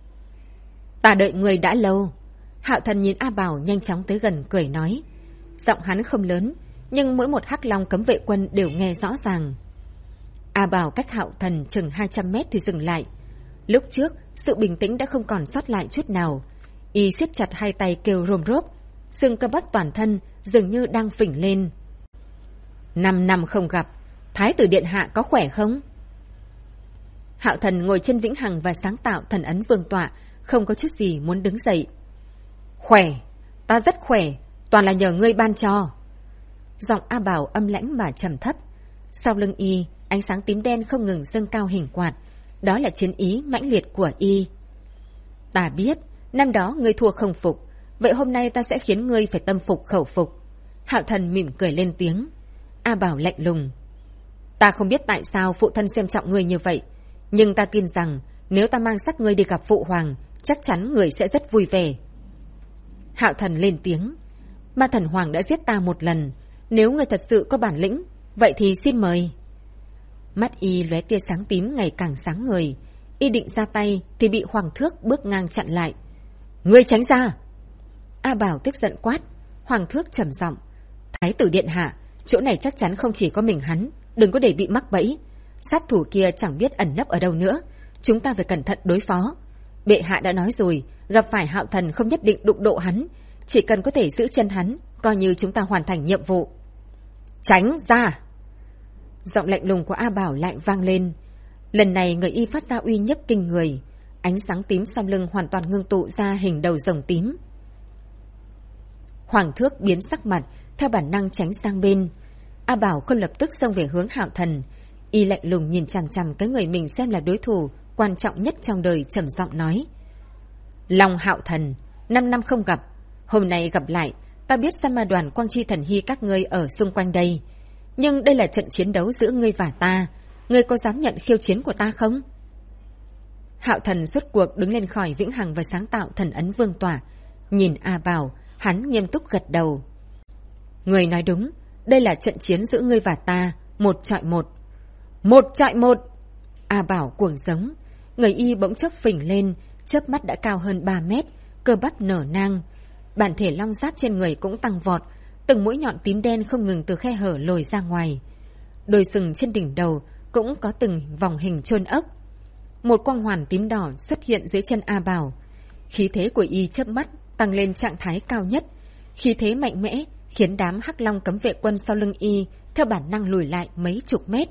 Ta đợi người đã lâu. Hạo Thần nhìn A Bảo nhanh chóng tới gần cười nói. Giọng hắn không lớn, nhưng mỗi một Hắc Long cấm vệ quân đều nghe rõ ràng. A Bảo cách Hạo Thần chừng 200 mét thì dừng lại. Lúc trước, sự bình tĩnh đã không còn sót lại chút nào. Y siết chặt hai tay kêu rôm rốp, xương cơ bắp toàn thân dường như đang phình lên. 5 năm không gặp, Thái tử điện hạ có khỏe không? Hạo Thần ngồi trên vĩnh hằng và sáng tạo thần ấn vương tọa, không có chút gì muốn đứng dậy. Khỏe, ta rất khỏe, toàn là nhờ ngươi ban cho. Giọng A Bảo âm lãnh mà trầm thấp. Sau lưng y, ánh sáng tím đen không ngừng dâng cao hình quạt. Đó là chiến ý mãnh liệt của y. Ta biết, năm đó ngươi thua không phục, vậy hôm nay ta sẽ khiến ngươi phải tâm phục khẩu phục. Hạo Thần mỉm cười lên tiếng. A Bảo lạnh lùng. Ta không biết tại sao phụ thân xem trọng ngươi như vậy, nhưng ta tin rằng nếu ta mang xác ngươi đi gặp phụ hoàng, chắc chắn người sẽ rất vui vẻ. Hạo Thần lên tiếng, Ma Thần Hoàng đã giết ta một lần, nếu người thật sự có bản lĩnh, vậy thì xin mời. Mắt y lóe tia sáng tím ngày càng sáng ngời, y định ra tay thì bị Hoàng Thước bước ngang chặn lại. Ngươi tránh ra! A Bảo tức giận quát. Hoàng Thước trầm giọng, Thái tử điện hạ, chỗ này chắc chắn không chỉ có mình hắn, đừng có để bị mắc bẫy. Sát thủ kia chẳng biết ẩn nấp ở đâu nữa, chúng ta phải cẩn thận đối phó. Bệ hạ đã nói rồi, gặp phải Hạo Thần không nhất định đụng độ hắn, chỉ cần có thể giữ chân hắn, coi như chúng ta hoàn thành nhiệm vụ. Tránh ra! Giọng lạnh lùng của A Bảo lại vang lên. Lần này người y phát ra uy nhiếp kinh người, ánh sáng tím sau lưng hoàn toàn ngưng tụ ra hình đầu rồng tím. Hoàng Thước biến sắc mặt, theo bản năng tránh sang bên. A Bảo không lập tức xông về hướng Hạo Thần, y lạnh lùng nhìn chằm chằm cái người mình xem là đối thủ quan trọng nhất trong đời, trầm giọng nói. Long Hạo Thần, 5 năm không gặp, hôm nay gặp lại, ta biết San Ma đoàn Quang Chi Thần Hy các ngươi ở xung quanh đây. Nhưng đây là trận chiến đấu giữa ngươi và ta, ngươi có dám nhận khiêu chiến của ta không? Hạo Thần rốt cuộc đứng lên khỏi vĩnh hằng và sáng tạo thần ấn vương tỏa, nhìn A Bảo, hắn nghiêm túc gật đầu. Ngươi nói đúng, đây là trận chiến giữa ngươi và ta, 1 chọi 1. 1 chọi 1! A Bảo cuồng giống, người y bỗng chốc phình lên, chớp mắt đã cao hơn 3 mét, cơ bắp nở nang. Bản thể long giáp trên người cũng tăng vọt, từng mũi nhọn tím đen không ngừng từ khe hở lồi ra ngoài. Đôi sừng trên đỉnh đầu cũng có từng vòng hình chôn ốc. Một quang hoàn tím đỏ xuất hiện dưới chân A Bảo. Khí thế của y chớp mắt tăng lên trạng thái cao nhất. Khí thế mạnh mẽ khiến đám Hắc Long cấm vệ quân sau lưng y theo bản năng lùi lại mấy chục mét.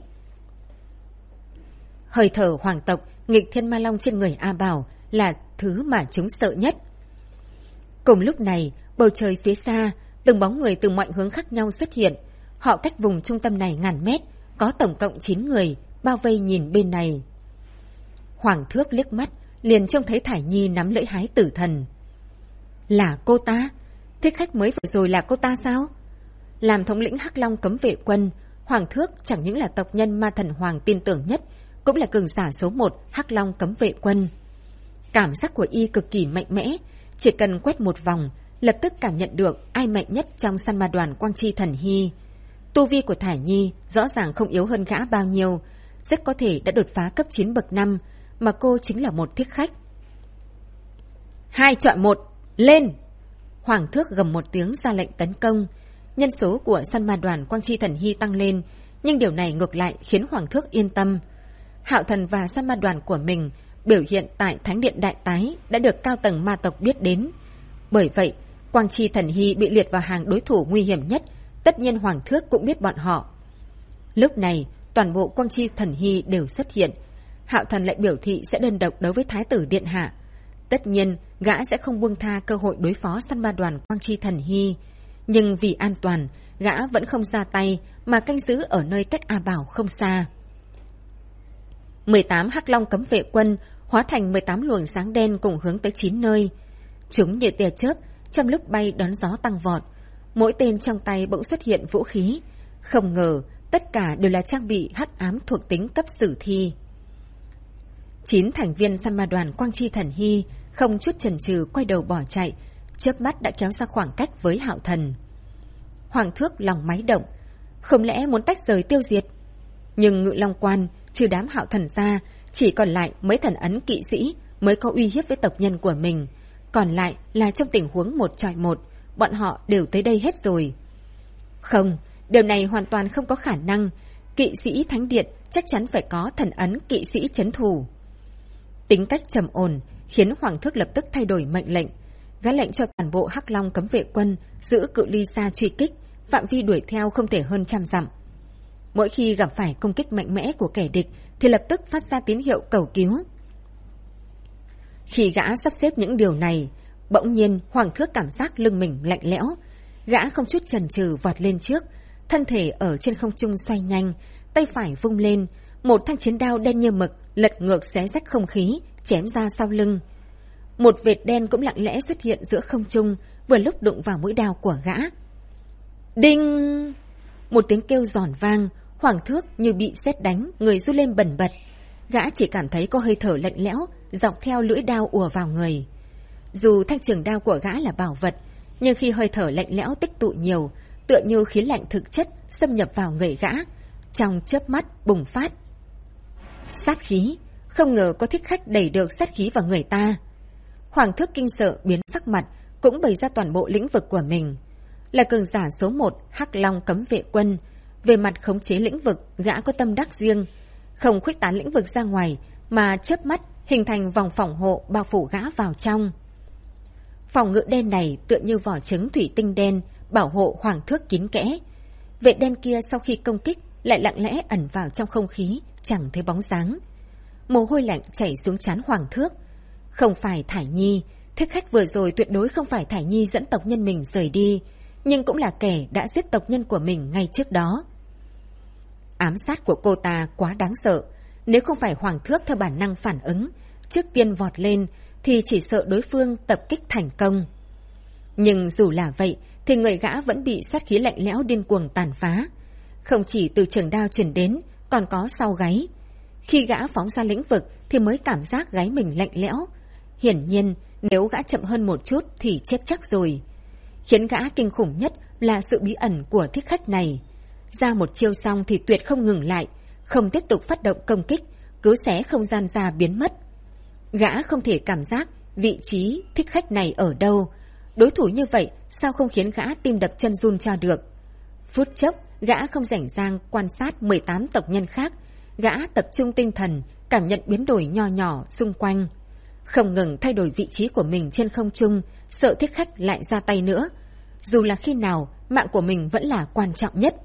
Hơi thở hoàng tộc nghịch thiên ma long trên người A Bảo là thứ mà chúng sợ nhất. Cùng lúc này, bầu trời phía xa, từng bóng người từ mọi hướng khác nhau xuất hiện. Họ cách vùng trung tâm này ngàn mét, có tổng cộng 9 người, bao vây nhìn bên này. Hoàng Thước liếc mắt, liền trông thấy Thải Nhi nắm lưỡi hái tử thần. Là cô ta? Thích khách mới vừa rồi là cô ta sao? Làm thống lĩnh Hắc Long cấm vệ quân, Hoàng Thước chẳng những là tộc nhân Ma Thần Hoàng tin tưởng nhất, cũng là cường giả số 1 Hắc Long cấm vệ quân. Cảm giác của y cực kỳ mạnh mẽ, chỉ cần quét một vòng, lập tức cảm nhận được ai mạnh nhất trong San Ma đoàn Quang Chi Thần Hy. Tu vi của Thải Nhi rõ ràng không yếu hơn gã bao nhiêu, rất có thể đã đột phá cấp 9 bậc 5, mà cô chính là một thích khách. 2 chọi 1, lên! Hoàng Thước gầm một tiếng ra lệnh tấn công. Nhân số của San Ma đoàn Quang Chi Thần Hy tăng lên, nhưng điều này ngược lại khiến Hoàng Thước yên tâm. Hạo Thần và San Ma đoàn của mình biểu hiện tại Thánh điện Đại Tái đã được cao tầng ma tộc biết đến. Bởi vậy, Quang Chi Thần Hy bị liệt vào hàng đối thủ nguy hiểm nhất, tất nhiên Hoàng Thước cũng biết bọn họ. Lúc này, toàn bộ Quang Chi Thần Hy đều xuất hiện. Hạo Thần lại biểu thị sẽ đơn độc đối với Thái tử điện hạ. Tất nhiên, gã sẽ không buông tha cơ hội đối phó San Ma đoàn Quang Chi Thần Hy. Nhưng vì an toàn, gã vẫn không ra tay mà canh giữ ở nơi cách A Bảo không xa. 18 Hắc Long cấm vệ quân hóa thành 18 luồng sáng đen cùng hướng tới 9 nơi. Chúng như tia chớp, trong lúc bay đón gió tăng vọt. Mỗi tên trong tay bỗng xuất hiện vũ khí. Không ngờ, tất cả đều là trang bị hắc ám thuộc tính cấp sử thi. 9 thành viên San Ma đoàn Quang Chi Thần Hy không chút chần chừ quay đầu bỏ chạy, chớp mắt đã kéo ra khoảng cách với Hạo Thần. Hoàng Thước lòng máy động, không lẽ muốn tách rời tiêu diệt? Nhưng Ngự Long Quan trừ đám Hạo Thần ra, chỉ còn lại mấy thần ấn kỵ sĩ mới có uy hiếp với tộc nhân của mình. Còn lại là trong tình huống 1 chọi 1, bọn họ đều tới đây hết rồi. Không, điều này hoàn toàn không có khả năng. Kỵ sĩ Thánh điện chắc chắn phải có thần ấn kỵ sĩ trấn thủ. Tính cách trầm ổn khiến Hoàng Thước lập tức thay đổi mệnh lệnh. Gã lệnh cho toàn bộ Hắc Long cấm vệ quân giữ cự ly xa truy kích, phạm vi đuổi theo không thể hơn 100 dặm. Mỗi khi gặp phải công kích mạnh mẽ của kẻ địch thì lập tức phát ra tín hiệu cầu cứu. Khi gã sắp xếp những điều này, bỗng nhiên Hoàng Thước cảm giác lưng mình lạnh lẽo. Gã không chút chần chừ vọt lên trước, thân thể ở trên không trung xoay nhanh, tay phải vung lên, một thanh chiến đao đen như mực lật ngược xé rách không khí, chém ra sau lưng. Một vệt đen cũng lặng lẽ xuất hiện giữa không trung, vừa lúc đụng vào mũi đao của gã. Đinh! Một tiếng kêu giòn vang, Hoàng Thước như bị sét đánh, người run lên bần bật. Gã chỉ cảm thấy có hơi thở lạnh lẽo dọc theo lưỡi đao ùa vào người. Dù thanh trường đao của gã là bảo vật, nhưng khi hơi thở lạnh lẽo tích tụ nhiều, tựa như khí lạnh thực chất xâm nhập vào người gã, trong chớp mắt bùng phát. Sát khí, không ngờ có thích khách đẩy được sát khí vào người ta. Hoàng Thước kinh sợ biến sắc mặt, cũng bày ra toàn bộ lĩnh vực của mình. Là cường giả số 1 Hắc Long cấm vệ quân, về mặt khống chế lĩnh vực, gã có tâm đắc riêng, không khuếch tán lĩnh vực ra ngoài, mà chớp mắt hình thành vòng phòng hộ bao phủ gã vào trong. Phòng ngự đen này tựa như vỏ trứng thủy tinh đen, bảo hộ Hoàng Thước kín kẽ. Vệ đen kia sau khi công kích lại lặng lẽ ẩn vào trong không khí, chẳng thấy bóng dáng. Mồ hôi lạnh chảy xuống trán Hoàng Thước. Không phải Thải Nhi, thích khách vừa rồi tuyệt đối không phải Thải Nhi dẫn tộc nhân mình rời đi, nhưng cũng là kẻ đã giết tộc nhân của mình ngay trước đó. Ám sát của cô ta quá đáng sợ, nếu không phải Hoàng Thước theo bản năng phản ứng, trước tiên vọt lên, thì chỉ sợ đối phương tập kích thành công. Nhưng dù là vậy, thì người gã vẫn bị sát khí lạnh lẽo điên cuồng tàn phá. Không chỉ từ trường đao truyền đến, còn có sau gáy. Khi gã phóng ra lĩnh vực thì mới cảm giác gáy mình lạnh lẽo. Hiển nhiên, nếu gã chậm hơn một chút thì chết chắc rồi. Khiến gã kinh khủng nhất là sự bí ẩn của thích khách này. Ra một chiêu xong thì tuyệt không ngừng lại, không tiếp tục phát động công kích, cứ xé không gian ra biến mất. Gã không thể cảm giác vị trí thích khách này ở đâu. Đối thủ như vậy sao không khiến gã tim đập chân run cho được. Phút chốc, gã không rảnh rang quan sát 18 tộc nhân khác. Gã tập trung tinh thần, cảm nhận biến đổi nho nhỏ xung quanh. Không ngừng thay đổi vị trí của mình trên không trung, sợ thích khách lại ra tay nữa. Dù là khi nào, mạng của mình vẫn là quan trọng nhất.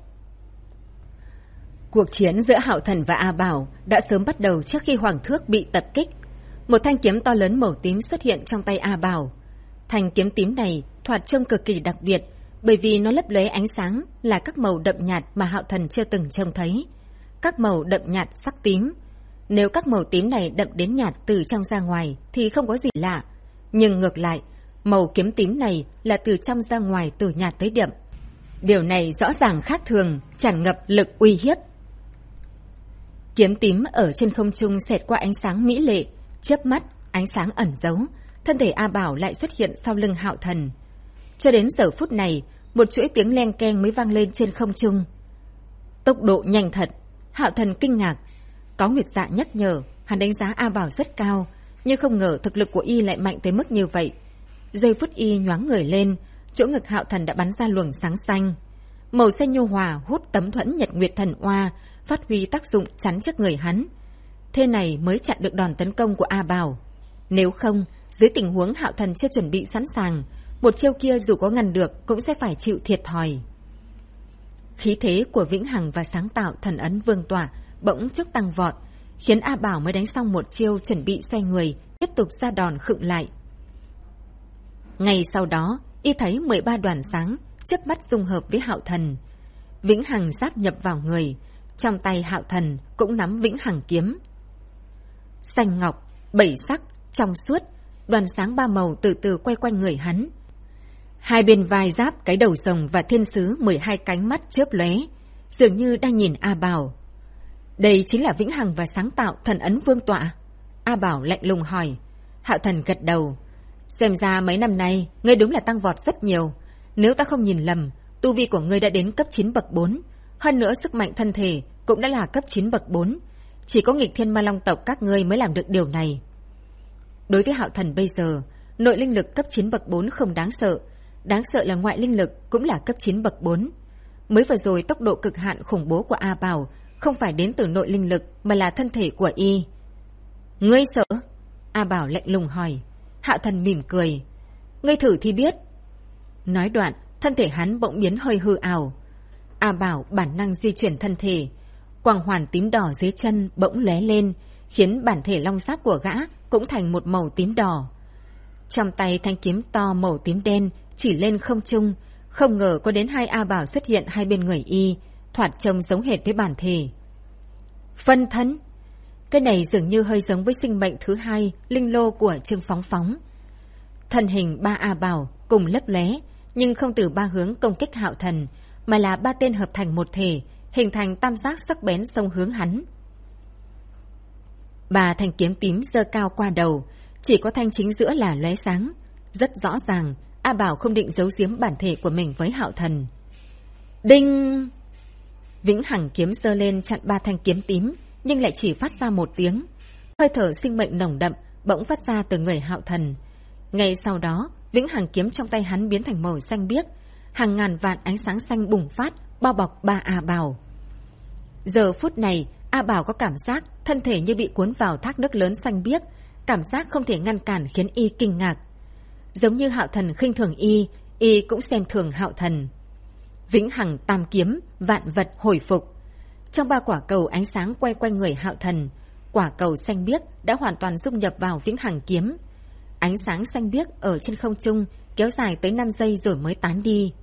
Cuộc chiến giữa Hạo Thần và A Bảo đã sớm bắt đầu trước khi Hoàng Thước bị tập kích. Một thanh kiếm to lớn màu tím xuất hiện trong tay A Bảo. Thanh kiếm tím này thoạt trông cực kỳ đặc biệt, bởi vì nó lấp lóe ánh sáng là các màu đậm nhạt mà Hạo Thần chưa từng trông thấy. Các màu đậm nhạt sắc tím. Nếu các màu tím này đậm đến nhạt từ trong ra ngoài thì không có gì lạ. Nhưng ngược lại, màu kiếm tím này là từ trong ra ngoài, từ nhạt tới đậm. Điều này rõ ràng khác thường, tràn ngập lực uy hiếp. Kiếm tím ở trên không trung xẹt qua ánh sáng mỹ lệ, chớp mắt, ánh sáng ẩn giấu, thân thể A Bảo lại xuất hiện sau lưng Hạo Thần. Cho đến giờ phút này, một chuỗi tiếng leng keng mới vang lên trên không trung. Tốc độ nhanh thật, Hạo Thần kinh ngạc. Có Nguyệt Dạ nhắc nhở, hắn đánh giá A Bảo rất cao, nhưng không ngờ thực lực của y lại mạnh tới mức như vậy. Giây phút y nhoáng người lên, chỗ ngực Hạo Thần đã bắn ra luồng sáng xanh. Màu xanh nhu hòa hút tấm thuẫn Nhật Nguyệt Thần Oa, phát huy tác dụng chắn trước người hắn. Thế này mới chặn được đòn tấn công của A Bảo. Nếu không, dưới tình huống Hạo Thần chưa chuẩn bị sẵn sàng, một chiêu kia dù có ngăn được cũng sẽ phải chịu thiệt thòi. Khí thế của Vĩnh Hằng và sáng tạo thần ấn vương tỏa bỗng chốc tăng vọt, khiến A Bảo mới đánh xong một chiêu chuẩn bị xoay người, tiếp tục ra đòn khựng lại. Ngay sau đó, y thấy 13 đoàn sáng chớp mắt dung hợp với Hạo Thần. Vĩnh Hằng sáp nhập vào người, trong tay Hạo Thần cũng nắm Vĩnh Hằng kiếm. Xanh ngọc, 7 sắc, trong suốt, đoàn sáng 3 màu từ từ quay quanh người hắn. Hai bên vai giáp cái đầu rồng và thiên sứ 12 cánh mắt chớp lóe, dường như đang nhìn A Bảo. Đây chính là Vĩnh Hằng và sáng tạo thần ấn vương tọa. A Bảo lạnh lùng hỏi. Hạo Thần gật đầu. Xem ra mấy năm nay ngươi đúng là tăng vọt rất nhiều. Nếu ta không nhìn lầm, tu vi của ngươi đã đến cấp 9 bậc 4. Hơn nữa sức mạnh thân thể cũng đã là cấp 9 bậc 4. Chỉ có nghịch thiên ma long tộc các ngươi mới làm được điều này. Đối với Hạo Thần bây giờ, nội linh lực cấp 9 bậc 4 không đáng sợ. Đáng sợ là ngoại linh lực cũng là cấp 9 bậc 4. Mới vừa rồi tốc độ cực hạn khủng bố của A Bảo không phải đến từ nội linh lực mà là thân thể của y. Ngươi sợ? A Bảo lạnh lùng hỏi. Hạo Thần mỉm cười. Ngươi thử thì biết. Nói đoạn, thân thể hắn bỗng biến hơi hư ảo. A Bảo bản năng di chuyển thân thể. Quang hoàn tím đỏ dưới chân bỗng lóe lên, khiến bản thể long giáp của gã cũng thành một màu tím đỏ. Trong tay thanh kiếm to màu tím đen chỉ lên không trung, không ngờ có đến 2 A Bảo xuất hiện hai bên người y, thoạt trông giống hệt với bản thể. Phân thân. Cái này dường như hơi giống với sinh mệnh thứ 2 linh lô của Trương Phóng Phóng. Thân hình 3 A Bảo cùng lấp lóe, nhưng không từ 3 hướng công kích Hạo Thần, mà là 3 tên hợp thành một thể, hình thành tam giác sắc bén xông hướng hắn. Ba thanh kiếm tím giơ cao qua đầu, chỉ có thanh chính giữa là lóe sáng. Rất rõ ràng, A Bảo không định giấu giếm bản thể của mình với Hạo Thần. Đinh! Vĩnh Hằng kiếm giơ lên chặn ba thanh kiếm tím, nhưng lại chỉ phát ra một tiếng. Hơi thở sinh mệnh nồng đậm bỗng phát ra từ người Hạo Thần. Ngay sau đó, Vĩnh Hằng kiếm trong tay hắn biến thành màu xanh biếc, hàng ngàn vạn ánh sáng xanh bùng phát, bao bọc ba A Bảo. Giờ phút này, A Bảo có cảm giác thân thể như bị cuốn vào thác nước lớn xanh biếc, cảm giác không thể ngăn cản khiến y kinh ngạc. Giống như Hạo Thần khinh thường y cũng xem thường Hạo Thần. Vĩnh Hằng tam kiếm, vạn vật hồi phục. Trong ba quả cầu ánh sáng quay quanh người Hạo Thần, quả cầu xanh biếc đã hoàn toàn dung nhập vào Vĩnh Hằng kiếm. Ánh sáng xanh biếc ở trên không trung kéo dài tới 5 giây rồi mới tán đi.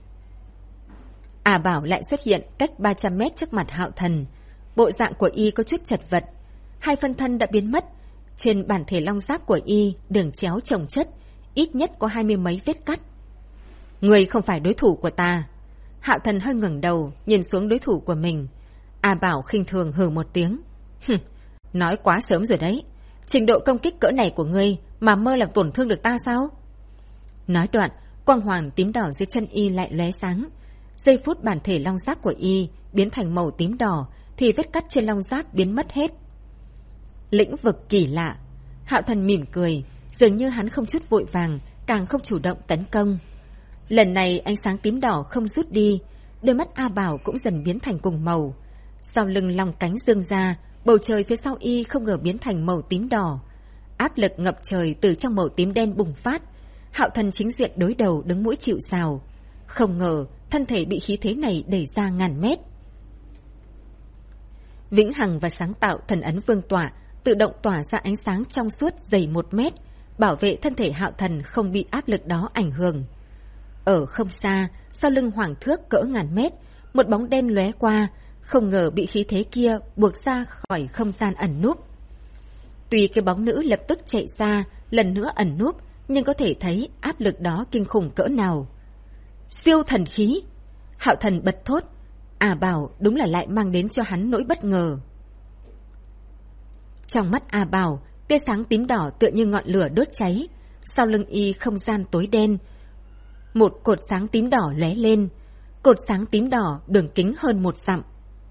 A Bảo lại xuất hiện cách 300 mét trước mặt Hạo Thần. Bộ dạng của y có chút chật vật, hai phân thân đã biến mất. Trên bản thể long giáp của y đường chéo chồng chất, ít nhất có 20 mấy vết cắt. Người không phải đối thủ của ta. Hạo Thần hơi ngẩng đầu nhìn xuống đối thủ của mình. A Bảo khinh thường hừ một tiếng. Nói quá sớm rồi đấy. Trình độ công kích cỡ này của ngươi mà mơ làm tổn thương được ta sao? Nói đoạn, quang hoàng tím đỏ dưới chân y lại lóe sáng. Giây phút bản thể long giáp của y biến thành màu tím đỏ thì vết cắt trên long giáp biến mất hết. Lĩnh vực kỳ lạ. Hạo Thần mỉm cười, dường như hắn không chút vội vàng, càng không chủ động tấn công. Lần này ánh sáng tím đỏ không rút đi, đôi mắt A Bảo cũng dần biến thành cùng màu. Sau lưng long cánh dương ra, bầu trời phía sau y không ngờ biến thành màu tím đỏ. Áp lực ngập trời từ trong màu tím đen bùng phát. Hạo Thần chính diện đối đầu đứng mũi chịu sào. Không ngờ thân thể bị khí thế này đẩy ra ngàn mét. Vĩnh Hằng và sáng tạo thần ấn vương tỏa tự động tỏa ra ánh sáng trong suốt dày 1 mét, bảo vệ thân thể Hạo Thần không bị áp lực đó ảnh hưởng. Ở không xa, sau lưng Hoàng Thước cỡ ngàn mét, một bóng đen lóe qua, không ngờ bị khí thế kia buộc ra khỏi không gian ẩn núp. Tuy cái bóng nữ lập tức chạy ra, lần nữa ẩn núp, nhưng có thể thấy áp lực đó kinh khủng cỡ nào. Siêu thần khí! Hạo Thần bật thốt. A Bảo đúng là lại mang đến cho hắn nỗi bất ngờ. Trong mắt A Bảo, tia sáng tím đỏ tựa như ngọn lửa đốt cháy. Sau lưng y không gian tối đen. Một cột sáng tím đỏ lóe lên. Cột sáng tím đỏ đường kính hơn 1 dặm.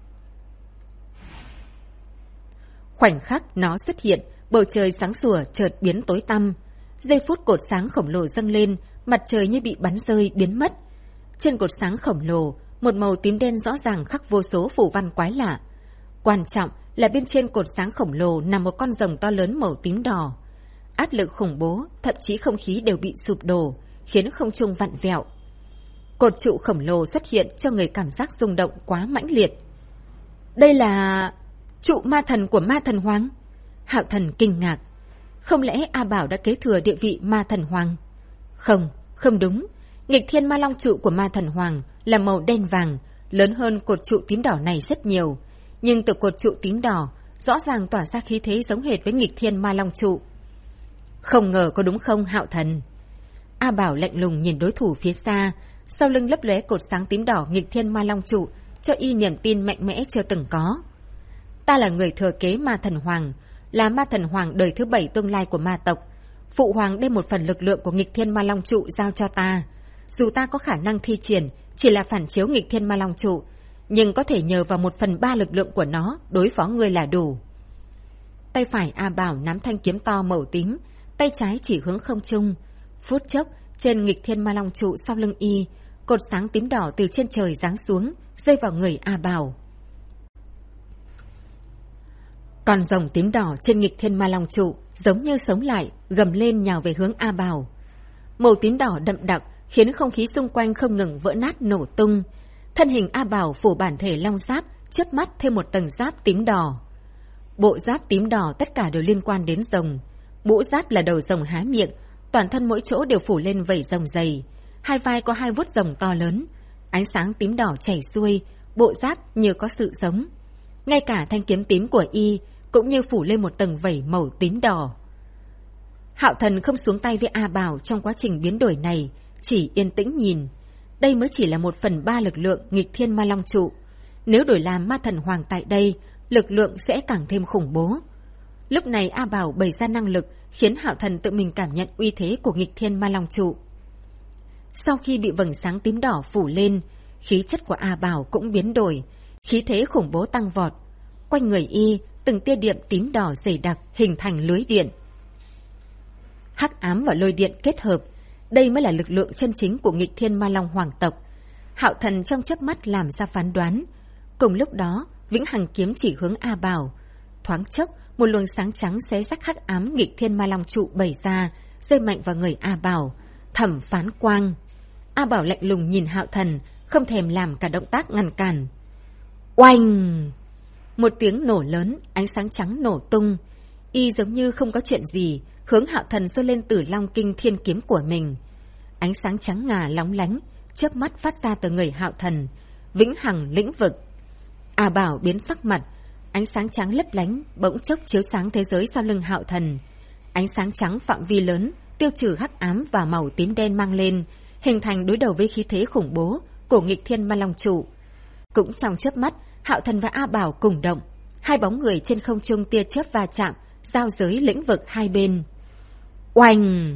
Khoảnh khắc nó xuất hiện, bầu trời sáng sủa chợt biến tối tăm. Giây phút cột sáng khổng lồ dâng lên, mặt trời như bị bắn rơi biến mất. Trên cột sáng khổng lồ, một màu tím đen rõ ràng khắc vô số phù văn quái lạ. Quan trọng là bên trên cột sáng khổng lồ nằm một con rồng to lớn màu tím đỏ. Áp lực khủng bố, thậm chí không khí đều bị sụp đổ, khiến không trung vặn vẹo. Cột trụ khổng lồ xuất hiện cho người cảm giác rung động quá mãnh liệt. Đây là trụ ma thần của ma thần hoàng. Hạo Thần kinh ngạc. Không lẽ A Bảo đã kế thừa địa vị ma thần hoàng? Không đúng. Nghịch thiên ma long trụ của ma thần hoàng là màu đen vàng, lớn hơn cột trụ tím đỏ này rất nhiều. Nhưng từ cột trụ tím đỏ rõ ràng tỏa ra khí thế giống hệt với nghịch thiên ma long trụ. Không ngờ có đúng không Hạo Thần? A Bảo lạnh lùng nhìn đối thủ phía xa, sau lưng lấp lóe cột sáng tím đỏ nghịch thiên ma long trụ, cho y niềm tin mạnh mẽ chưa từng có. Ta là người thừa kế ma thần hoàng, là ma thần hoàng đời thứ 7 tương lai của ma tộc. Phụ hoàng đem một phần lực lượng của nghịch thiên ma long trụ giao cho ta. Dù ta có khả năng thi triển chỉ là phản chiếu nghịch thiên ma long trụ, nhưng có thể nhờ vào 1/3 lực lượng của nó đối phó ngươi là đủ. Tay phải A Bảo nắm thanh kiếm to màu tím, tay trái chỉ hướng không trung. Phút chốc, trên nghịch thiên ma long trụ sau lưng y, cột sáng tím đỏ từ trên trời giáng xuống, rơi vào người A Bảo. Con rồng tím đỏ trên nghịch thiên ma long trụ giống như sống lại, gầm lên nhào về hướng A Bảo. Màu tím đỏ đậm đặc khiến không khí xung quanh không ngừng vỡ nát nổ tung. Thân hình A Bảo phủ bản thể long giáp, chớp mắt thêm một tầng giáp tím đỏ. Bộ giáp tím đỏ tất cả đều liên quan đến rồng. Mũ giáp là đầu rồng há miệng, toàn thân mỗi chỗ đều phủ lên vảy rồng dày. Hai vai có 2 vuốt rồng to lớn, ánh sáng tím đỏ chảy xuôi, bộ giáp như có sự sống. Ngay cả thanh kiếm tím của y cũng như phủ lên một tầng vảy màu tím đỏ. Hạo Thần không xuống tay với A Bảo trong quá trình biến đổi này, chỉ yên tĩnh nhìn. Đây mới chỉ là 1/3 lực lượng nghịch thiên ma long trụ. Nếu đổi làm ma thần hoàng tại đây, lực lượng sẽ càng thêm khủng bố. Lúc này A Bảo bày ra năng lực khiến Hạo Thần tự mình cảm nhận uy thế của nghịch thiên ma long trụ. Sau khi bị vầng sáng tím đỏ phủ lên, khí chất của A Bảo cũng biến đổi, khí thế khủng bố tăng vọt. Quanh người y, từng tia điện tím đỏ dày đặc hình thành lưới điện. Hắc ám và lôi điện kết hợp, đây mới là lực lượng chân chính của nghịch thiên ma long hoàng tộc. Hạo Thần trong chớp mắt làm ra phán đoán. Cùng lúc đó, Vĩnh Hằng kiếm chỉ hướng A Bảo. Thoáng chốc, một luồng sáng trắng xé rách hắc ám nghịch thiên ma long trụ bày ra, rơi mạnh vào người A Bảo. Thẩm phán quang. A Bảo lạnh lùng nhìn Hạo Thần, không thèm làm cả động tác ngăn cản. Oanh! Một tiếng nổ lớn, ánh sáng trắng nổ tung. Y giống như không có chuyện gì, hướng Hạo Thần giơ lên Tử Long Kinh Thiên kiếm của mình. Ánh sáng trắng ngà lóng lánh, chớp mắt phát ra từ người Hạo Thần. Vĩnh Hằng lĩnh vực. A Bảo biến sắc mặt, ánh sáng trắng lấp lánh bỗng chốc chiếu sáng thế giới sau lưng Hạo Thần. Ánh sáng trắng phạm vi lớn, tiêu trừ hắc ám và màu tím đen mang lên, hình thành đối đầu với khí thế khủng bố của nghịch thiên ma long trụ. Cũng trong chớp mắt, Hạo Thần và A Bảo cùng động, hai bóng người trên không trung tia chớp va chạm, giao giới lĩnh vực hai bên. Oanh!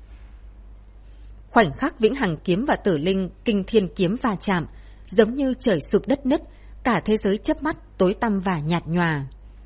Khoảnh khắc Vĩnh Hằng kiếm và Tử Linh Kinh Thiên kiếm va chạm, giống như trời sụp đất nứt, cả thế giới chớp mắt tối tăm và nhạt nhòa.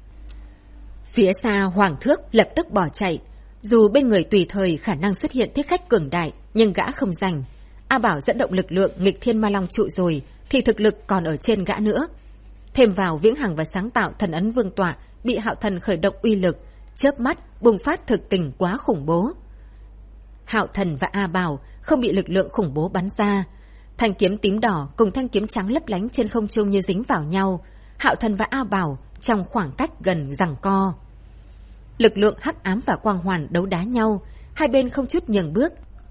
Phía xa Hoàng Thước lập tức bỏ chạy, dù bên người tùy thời khả năng xuất hiện thích khách cường đại, nhưng gã không rành. A Bảo dẫn động lực lượng nghịch thiên ma long trụ rồi, thì thực lực còn ở trên gã nữa. Thêm vào Vĩnh Hằng và sáng tạo thần ấn vương tọa bị Hạo Thần khởi động uy lực, chớp mắt bùng phát thực tình quá khủng bố. Hạo Thần và A Bảo không bị lực lượng khủng bố bắn ra. Thanh kiếm tím đỏ cùng thanh kiếm trắng lấp lánh trên không trung như dính vào nhau. Hạo Thần và A Bảo trong khoảng cách gần giằng co. Lực lượng hắc ám và quang hoàn đấu đá nhau, hai bên không chút nhường bước.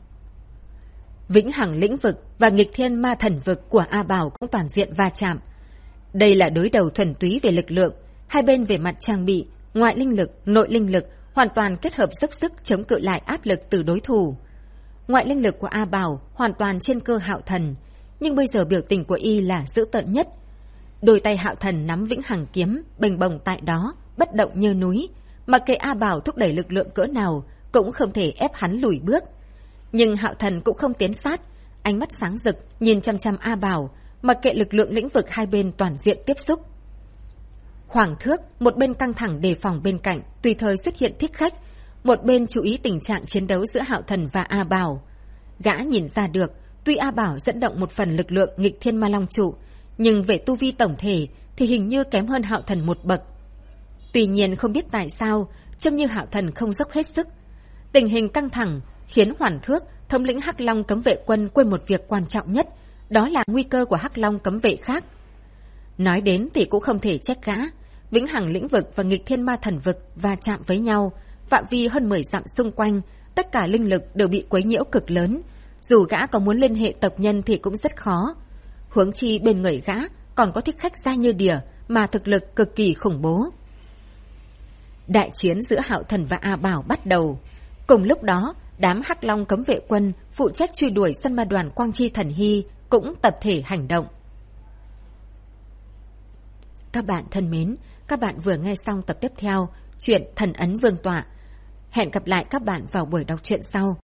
Vĩnh Hằng lĩnh vực và nghịch thiên ma thần vực của A Bảo cũng toàn diện va chạm. Đây là đối đầu thuần túy về lực lượng, hai bên về mặt trang bị, ngoại linh lực, nội linh lực hoàn toàn kết hợp dốc sức chống cự lại áp lực từ đối thủ. Ngoại linh lực của A Bảo hoàn toàn trên cơ Hạo Thần, nhưng bây giờ biểu tình của y là dữ tợn nhất. Đôi tay Hạo Thần nắm Vĩnh Hằng kiếm, bềnh bồng tại đó, bất động như núi, mặc kệ A Bảo thúc đẩy lực lượng cỡ nào cũng không thể ép hắn lùi bước. Nhưng Hạo Thần cũng không tiến sát, ánh mắt sáng rực nhìn chăm chăm A Bảo, mặc kệ lực lượng lĩnh vực hai bên toàn diện tiếp xúc. Hoàng Thước một bên căng thẳng đề phòng bên cạnh, tùy thời xuất hiện thích khách, một bên chú ý tình trạng chiến đấu giữa Hạo Thần và A Bảo. Gã nhìn ra được, tuy A Bảo dẫn động một phần lực lượng nghịch thiên ma long trụ, nhưng về tu vi tổng thể thì hình như kém hơn Hạo Thần một bậc. Tuy nhiên không biết tại sao, trông như Hạo Thần không dốc hết sức. Tình hình căng thẳng khiến Hoàng Thước, thống lĩnh Hắc Long cấm vệ quân quên một việc quan trọng nhất, đó là nguy cơ của Hắc Long cấm vệ khác. Nói đến thì cũng không thể trách gã. Vĩnh Hằng lĩnh vực và nghịch thiên ma thần vực va chạm với nhau, phạm vi hơn 10 dặm xung quanh, tất cả linh lực đều bị quấy nhiễu cực lớn. Dù gã có muốn liên hệ tộc nhân thì cũng rất khó. Huống chi bên người gã còn có thích khách da như đỉa mà thực lực cực kỳ khủng bố. Đại chiến giữa Hạo Thần và A Bảo bắt đầu. Cùng lúc đó, đám Hắc Long cấm vệ quân phụ trách truy đuổi sân ma đoàn Quang Chi Thần Hy cũng tập thể hành động. Các bạn thân mến, các bạn vừa nghe xong tập tiếp theo chuyện Thần Ấn Vương Tọa. Hẹn gặp lại các bạn vào buổi đọc truyện sau.